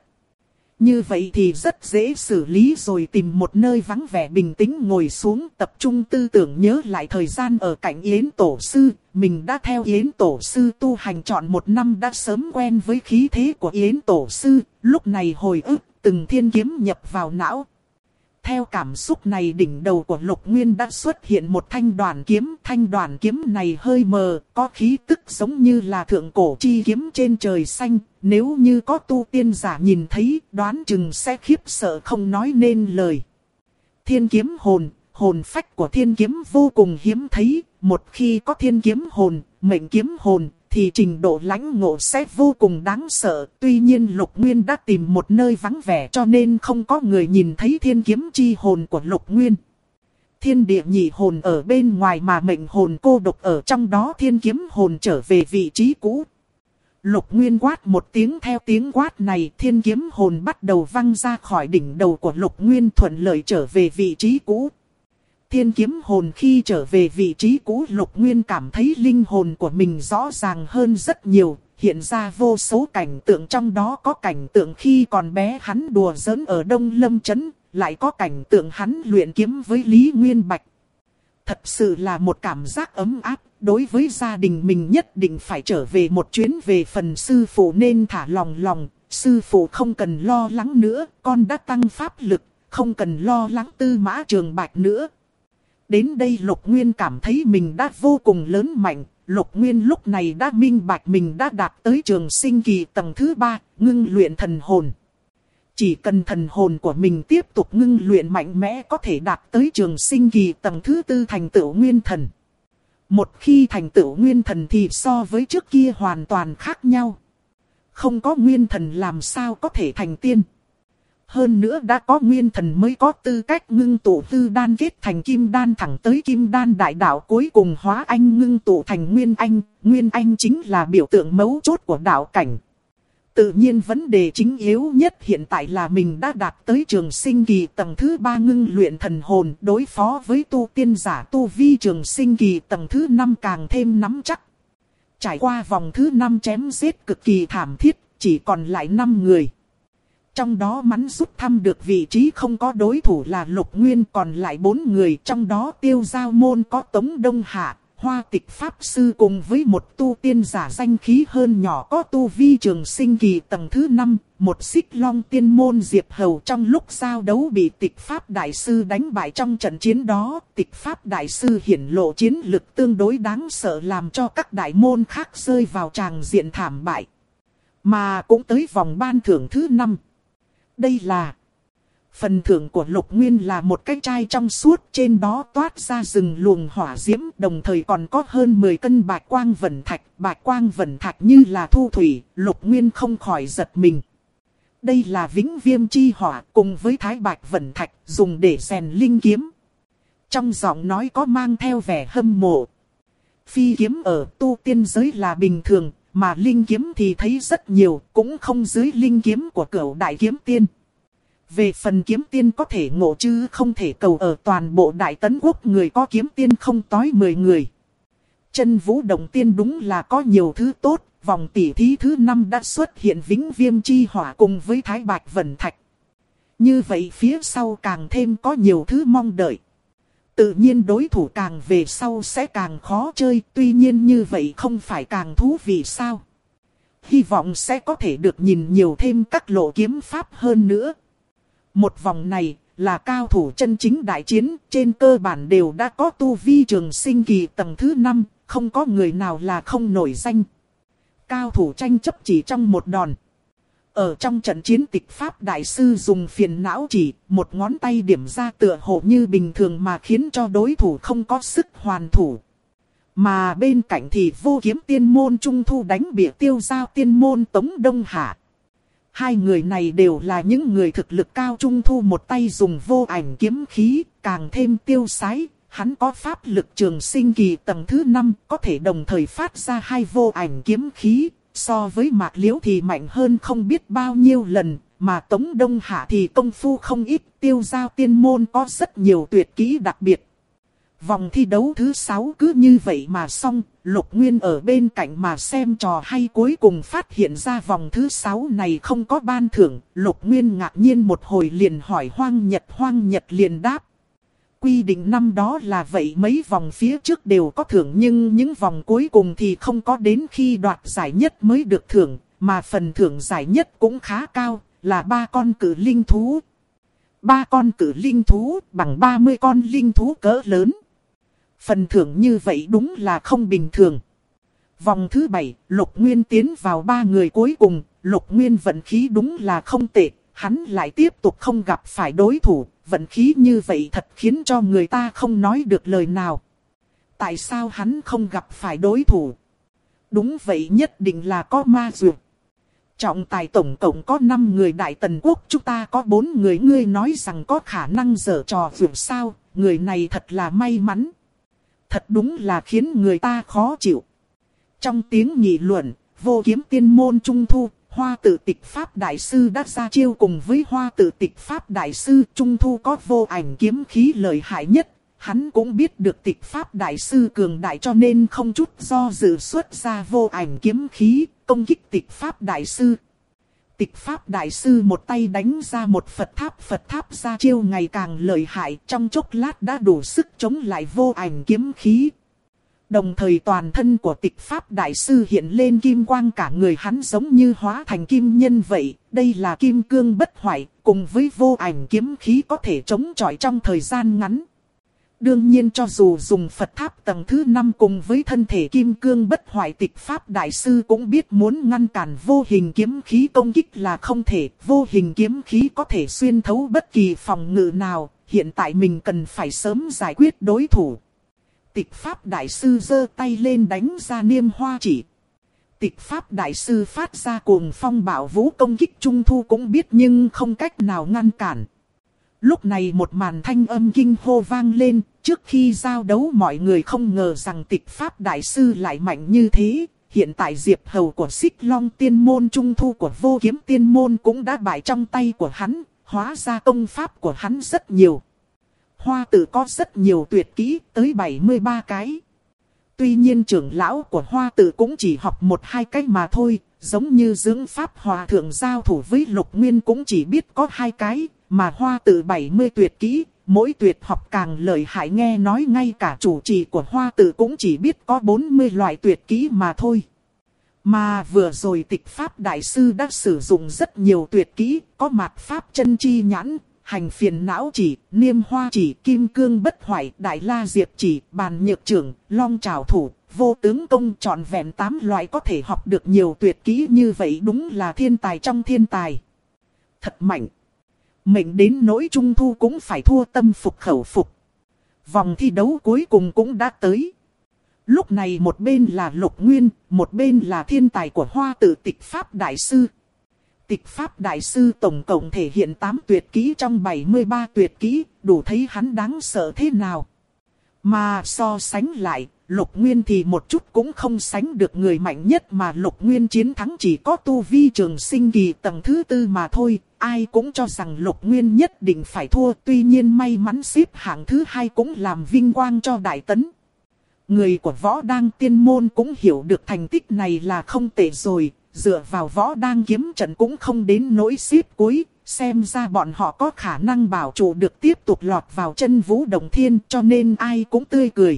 Như vậy thì rất dễ xử lý rồi, tìm một nơi vắng vẻ bình tĩnh ngồi xuống, tập trung tư tưởng nhớ lại thời gian ở cạnh Yến tổ sư. Mình đã theo Yến tổ sư tu hành trọn 1 năm, đã sớm quen với khí thế của Yến tổ sư. Lúc này hồi ức từng thiên kiếm nhập vào não. Theo cảm xúc này, đỉnh đầu của Lục Nguyên đã xuất hiện một thanh đoàn kiếm. Thanh đoàn kiếm này hơi mờ, có khí tức giống như là thượng cổ chi kiếm trên trời xanh. Nếu như có tu tiên giả nhìn thấy, đoán chừng sẽ khiếp sợ không nói nên lời. Thiên kiếm hồn, hồn phách của thiên kiếm vô cùng hiếm thấy. Một khi có thiên kiếm hồn, mệnh kiếm hồn, thì trình độ lãnh ngộ sẽ vô cùng đáng sợ. Tuy nhiên Lục Nguyên đã tìm một nơi vắng vẻ cho nên không có người nhìn thấy thiên kiếm chi hồn của Lục Nguyên. Thiên địa nhị hồn ở bên ngoài mà mệnh hồn cô độc ở trong đó, thiên kiếm hồn trở về vị trí cũ. Lục Nguyên quát một tiếng, theo tiếng quát này thiên kiếm hồn bắt đầu văng ra khỏi đỉnh đầu của Lục Nguyên, thuận lợi trở về vị trí cũ. Thiên kiếm hồn khi trở về vị trí cũ, Lục Nguyên cảm thấy linh hồn của mình rõ ràng hơn rất nhiều, hiện ra vô số cảnh tượng, trong đó có cảnh tượng khi còn bé hắn đùa giỡn ở Đông Lâm Trấn, lại có cảnh tượng hắn luyện kiếm với Lý Nguyên Bạch. Thật sự là một cảm giác ấm áp, đối với gia đình mình nhất định phải trở về một chuyến về phần sư phụ nên thả lòng, sư phụ không cần lo lắng nữa, con đã tăng pháp lực, không cần lo lắng Tư Mã Trường Bạch nữa. Đến đây Lục Nguyên cảm thấy mình đã vô cùng lớn mạnh. Lục Nguyên lúc này đã minh bạch mình đã đạt tới trường sinh kỳ tầng thứ 3, ngưng luyện thần hồn. Chỉ cần thần hồn của mình tiếp tục ngưng luyện mạnh mẽ có thể đạt tới trường sinh kỳ tầng thứ 4 thành tựu nguyên thần. Một khi thành tựu nguyên thần thì so với trước kia hoàn toàn khác nhau. Không có nguyên thần làm sao có thể thành tiên. Hơn nữa đã có nguyên thần mới có tư cách ngưng tụ tư đan kết thành kim đan thẳng tới kim đan đại đạo cuối cùng hóa anh ngưng tụ thành nguyên anh. Nguyên anh chính là biểu tượng mấu chốt của đạo cảnh. Tự nhiên vấn đề chính yếu nhất hiện tại là mình đã đạt tới trường sinh kỳ tầng thứ 3 ngưng luyện thần hồn, đối phó với tu tiên giả tu vi trường sinh kỳ tầng thứ 5 càng thêm nắm chắc. Trải qua vòng thứ 5 chém giết cực kỳ thảm thiết, chỉ còn lại 5 người. Trong đó mắn rút thăm được vị trí không có đối thủ là Lục Nguyên, còn lại 4 người, trong đó Tiêu Giao Môn có Tống Đông Hạ, Hoa Tịch Pháp Sư cùng với một tu tiên giả danh khí hơn nhỏ có tu vi trường sinh kỳ tầng thứ 5, một Xích Long Tiên Môn Diệp Hầu trong lúc giao đấu bị Tịch Pháp Đại Sư đánh bại trong trận chiến đó. Tịch Pháp Đại Sư hiển lộ chiến lực tương đối đáng sợ làm cho các đại môn khác rơi vào tràng diện thảm bại. Mà cũng tới vòng ban thưởng thứ 5. Đây là phần thưởng của Lục Nguyên là một cái chai trong suốt, trên đó toát ra rừng luồng hỏa diễm, đồng thời còn có hơn 10 cân bạch quang vẩn thạch. Bạch quang vẩn thạch như là thu thủy, Lục Nguyên không khỏi giật mình. Đây là Vĩnh Viêm chi hỏa cùng với Thái Bạch vẩn thạch dùng để rèn linh kiếm. Trong giọng nói có mang theo vẻ hâm mộ. Phi kiếm ở tu tiên giới là bình thường, mà linh kiếm thì thấy rất nhiều, cũng không dưới linh kiếm của Cửu Đại Kiếm Tiên. Về phần kiếm tiên có thể ngộ chứ không thể cầu, ở toàn bộ Đại Tấn Quốc người có kiếm tiên không tối 10 người. Chân Vũ Động Tiên đúng là có nhiều thứ tốt, vòng tỉ thí thứ 5 đã xuất hiện Vĩnh Viêm chi hỏa cùng với Thái Bạch vẩn thạch. Như vậy phía sau càng thêm có nhiều thứ mong đợi. Tự nhiên đối thủ càng về sau sẽ càng khó chơi, tuy nhiên như vậy không phải càng thú vị sao? Hy vọng sẽ có thể được nhìn nhiều thêm các lộ kiếm pháp hơn nữa. Một vòng này là cao thủ chân chính đại chiến, trên cơ bản đều đã có tu vi trường sinh kỳ tầng thứ 5, không có người nào là không nổi danh. Cao thủ tranh chấp chỉ trong một đòn. Ở trong trận chiến Tịch Pháp Đại Sư dùng phiền não chỉ, một ngón tay điểm ra tựa hồ như bình thường mà khiến cho đối thủ không có sức hoàn thủ. Mà bên cạnh thì Vô Kiếm Tiên Môn Trung Thu đánh bịa Tiêu Giao Tiên Môn Tống Đông Hạ. Hai người này đều là những người thực lực cao. Trung Thu một tay dùng vô ảnh kiếm khí, càng thêm tiêu sái. Hắn có pháp lực trường sinh kỳ tầng thứ 5, có thể đồng thời phát ra 2 vô ảnh kiếm khí. So với Mạc Liễu thì mạnh hơn không biết bao nhiêu lần, mà Tống Đông Hạ thì công phu không ít. Tiêu Giao Tiên Môn có rất nhiều tuyệt kỹ đặc biệt. Vòng thi đấu thứ 6 cứ như vậy mà xong, Lục Nguyên ở bên cạnh mà xem trò hay, cuối cùng phát hiện ra vòng thứ 6 này không có ban thưởng. Lục Nguyên ngạc nhiên một hồi liền hỏi Hoang Nhật liền đáp. Quy định năm đó là vậy, mấy vòng phía trước đều có thưởng nhưng những vòng cuối cùng thì không có, đến khi đoạt giải nhất mới được thưởng, mà phần thưởng giải nhất cũng khá cao, là 3 con cự linh thú. 3 con cự linh thú bằng 30 con linh thú cỡ lớn. Phần thưởng như vậy đúng là không bình thường. Vòng thứ 7, Lục Nguyên tiến vào 3 người cuối cùng. Lục Nguyên vận khí đúng là không tệ, hắn lại tiếp tục không gặp phải đối thủ. Vận khí như vậy thật khiến cho người ta không nói được lời nào. Tại sao hắn không gặp phải đối thủ? Đúng vậy, nhất định là có ma duyệt. Trọng tài tổng cộng có 5 người Đại Tần Quốc, chúng ta có 4 người, ngươi nói rằng có khả năng giở trò duyệt sao? Người này thật là may mắn. Thật đúng là khiến người ta khó chịu. Trong tiếng nghị luận, Vô Kiếm Tiên Môn Trung Thu, Hoa Tự Tịch Pháp Đại Sư đã ra chiêu cùng với Hoa Tự Tịch Pháp Đại Sư. Trung Thu có vô ảnh kiếm khí lợi hại nhất. Hắn cũng biết được Tịch Pháp Đại Sư cường đại cho nên không chút do dự xuất ra vô ảnh kiếm khí, công kích Tịch Pháp Đại Sư. Tịch Pháp Đại Sư một tay đánh ra một Phật tháp ra chiêu ngày càng lợi hại, trong chốc lát đã đủ sức chống lại vô ảnh kiếm khí. Đồng thời toàn thân của Tịch Pháp Đại Sư hiện lên kim quang, cả người hắn giống như hóa thành kim nhân vậy. Đây là kim cương bất hoại, cùng với vô ảnh kiếm khí có thể chống chọi trong thời gian ngắn. Đương nhiên cho dù dùng Phật tháp tầng thứ 5 cùng với thân thể kim cương bất hoại, Tịch Pháp Đại Sư cũng biết muốn ngăn cản vô hình kiếm khí công kích là không thể. Vô hình kiếm khí có thể xuyên thấu bất kỳ phòng ngự nào, hiện tại mình cần phải sớm giải quyết đối thủ. Tịch Pháp Đại Sư giơ tay lên đánh ra Niêm Hoa Chỉ. Tịch Pháp Đại Sư phát ra cuồng phong bạo vũ công kích, Trung Thu cũng biết nhưng không cách nào ngăn cản. Lúc này một màn thanh âm kinh hô vang lên, trước khi giao đấu mọi người không ngờ rằng Tịch Pháp Đại Sư lại mạnh như thế. Hiện tại diệp hầu của Xích Long Tiên Môn, Trung Thu của Vô Kiếm Tiên Môn cũng đã bại trong tay của hắn, hóa ra công pháp của hắn rất nhiều. Hoa Tự có rất nhiều tuyệt kỹ, tới 73 cái. Tuy nhiên trưởng lão của Hoa Tự cũng chỉ học 1-2 cái mà thôi, giống như Dưỡng Pháp Hòa Thượng giao thủ với Lục Nguyên cũng chỉ biết có 2 cái, mà Hoa Tự 70 tuyệt kỹ, mỗi tuyệt học càng lợi hại, nghe nói ngay cả chủ trì của Hoa Tự cũng chỉ biết có 40 loại tuyệt kỹ mà thôi. Mà vừa rồi Tịch Pháp Đại Sư đã sử dụng rất nhiều tuyệt kỹ, có Mạt Pháp Chân Chi Nhãn, Hành Phiền Não Chỉ, Niêm Hoa Chỉ, Kim Cương Bất Hoại, Đại La Diệp Chỉ, Bàn Nhược Trưởng, Long Trảo Thủ, Vô Tướng Công, trọn vẹn 8 loại có thể học được nhiều tuyệt kỹ như vậy, đúng là thiên tài trong thiên tài. Thật mạnh. Mệnh đến nỗi Trung Thu cũng phải thua tâm phục khẩu phục. Vòng thi đấu cuối cùng cũng đã tới. Lúc này một bên là Lục Nguyên, một bên là thiên tài của Hoa Tự Tịch Pháp Đại Sư. Tịch Pháp Đại Sư tổng cộng thể hiện 8 tuyệt kỹ trong 73 tuyệt kỹ, đủ thấy hắn đáng sợ thế nào. Mà so sánh lại, Lục Nguyên thì một chút cũng không sánh được người mạnh nhất, mà Lục Nguyên chiến thắng chỉ có tu vi Trường Sinh Kỳ tầng thứ 4 mà thôi. Ai cũng cho rằng Lục Nguyên nhất định phải thua, tuy nhiên may mắn xếp hạng thứ 2 cũng làm vinh quang cho Đại Tấn. Người của Võ Đăng Tiên Môn cũng hiểu được thành tích này là không tệ rồi, dựa vào Võ Đăng kiếm trận cũng không đến nỗi xếp cuối, xem ra bọn họ có khả năng bảo trụ được tiếp tục lọt vào chân Vũ Đồng Thiên, cho nên ai cũng tươi cười.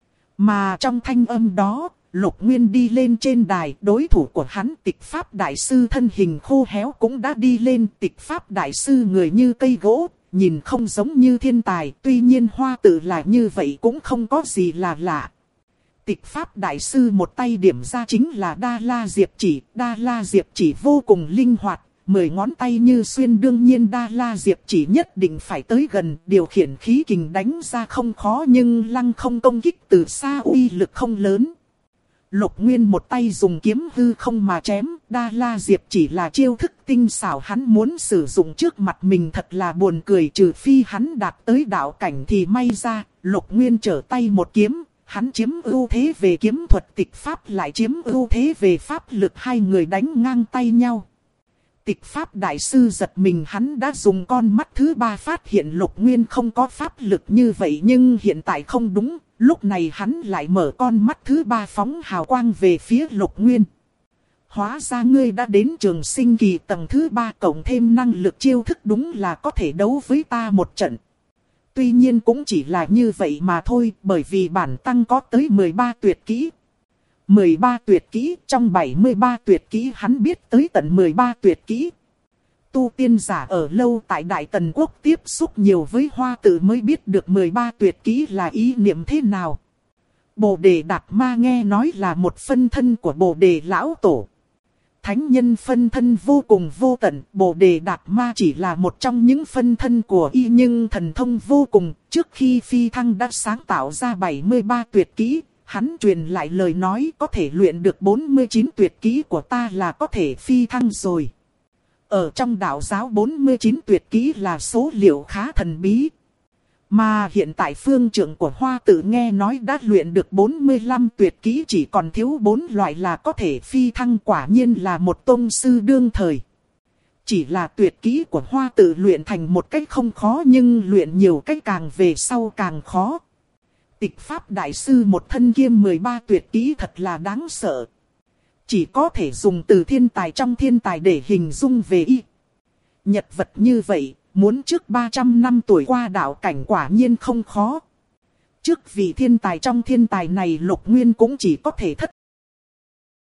Mà trong thanh âm đó, Lục Nguyên đi lên trên đài, đối thủ của hắn Tịch Pháp Đại Sư thân hình khô héo cũng đã đi lên. Tịch Pháp Đại Sư người như cây gỗ, nhìn không giống như thiên tài, tuy nhiên Hoa Tự là như vậy cũng không có gì là lạ. Tịch Pháp Đại Sư một tay điểm ra chính là Đa La Diệp Chỉ. Đa La Diệp Chỉ vô cùng linh hoạt, 10 ngón tay như xuyên, đương nhiên Đa La Diệp Chỉ nhất định phải tới gần, điều khiển khí kình đánh ra không khó, nhưng lăng không công kích từ xa uy lực không lớn. Lục Nguyên một tay dùng kiếm hư không mà chém, Đa La Diệp Chỉ là chiêu thức tinh xảo, hắn muốn sử dụng trước mặt mình thật là buồn cười, trừ phi hắn đạt tới đạo cảnh thì may ra. Lục Nguyên trở tay một kiếm, hắn chiếm ưu thế về kiếm thuật, Tịch Pháp lại chiếm ưu thế về pháp lực, hai người đánh ngang tay nhau. Tịch Pháp Đại Sư giật mình, hắn đã dùng con mắt thứ 3 phát hiện Lục Nguyên không có pháp lực như vậy, nhưng hiện tại không đúng, lúc này hắn lại mở con mắt thứ 3 phóng hào quang về phía Lục Nguyên. Hóa ra ngươi đã đến Trường Sinh Kỳ tầng thứ 3 cộng thêm năng lực chiêu thức, đúng là có thể đấu với ta một trận. Tuy nhiên cũng chỉ là như vậy mà thôi, bởi vì bản tăng có tới 13 tuyệt kỹ. 13 tuyệt kỹ, trong 73 tuyệt kỹ hắn biết tới tận 13 tuyệt kỹ. Tu tiên giả ở lâu tại Đại Tần Quốc tiếp xúc nhiều với Hoa Tự mới biết được 13 tuyệt kỹ là ý niệm thế nào. Bồ Đề Đạt Ma nghe nói là một phân thân của Bồ Đề Lão Tổ. Thánh nhân phân thân vô cùng vô tận, Bồ Đề Đạt Ma chỉ là một trong những phân thân của y, nhưng thần thông vô cùng. Trước khi phi thăng đã sáng tạo ra 73 tuyệt kỹ, hắn truyền lại lời nói có thể luyện được 49 tuyệt kỹ của ta là có thể phi thăng rồi. Ở trong đạo giáo 49 tuyệt kỹ là số liệu khá thần bí. Mà hiện tại phương trưởng của Hoa Tự nghe nói đã luyện được 45 tuyệt kỹ, chỉ còn thiếu 4 loại là có thể phi thăng, quả nhiên là một tông sư đương thời. Chỉ là tuyệt kỹ của Hoa Tự luyện thành một cách không khó, nhưng luyện nhiều cách càng về sau càng khó. Tịch Pháp Đại Sư một thân kiêm 13 tuyệt kỹ thật là đáng sợ. Chỉ có thể dùng từ thiên tài trong thiên tài để hình dung về y. Nhật vật như vậy, muốn trước 300 năm tuổi qua đạo cảnh quả nhiên không khó. Trước vị thiên tài trong thiên tài này Lục Nguyên cũng chỉ có thể thất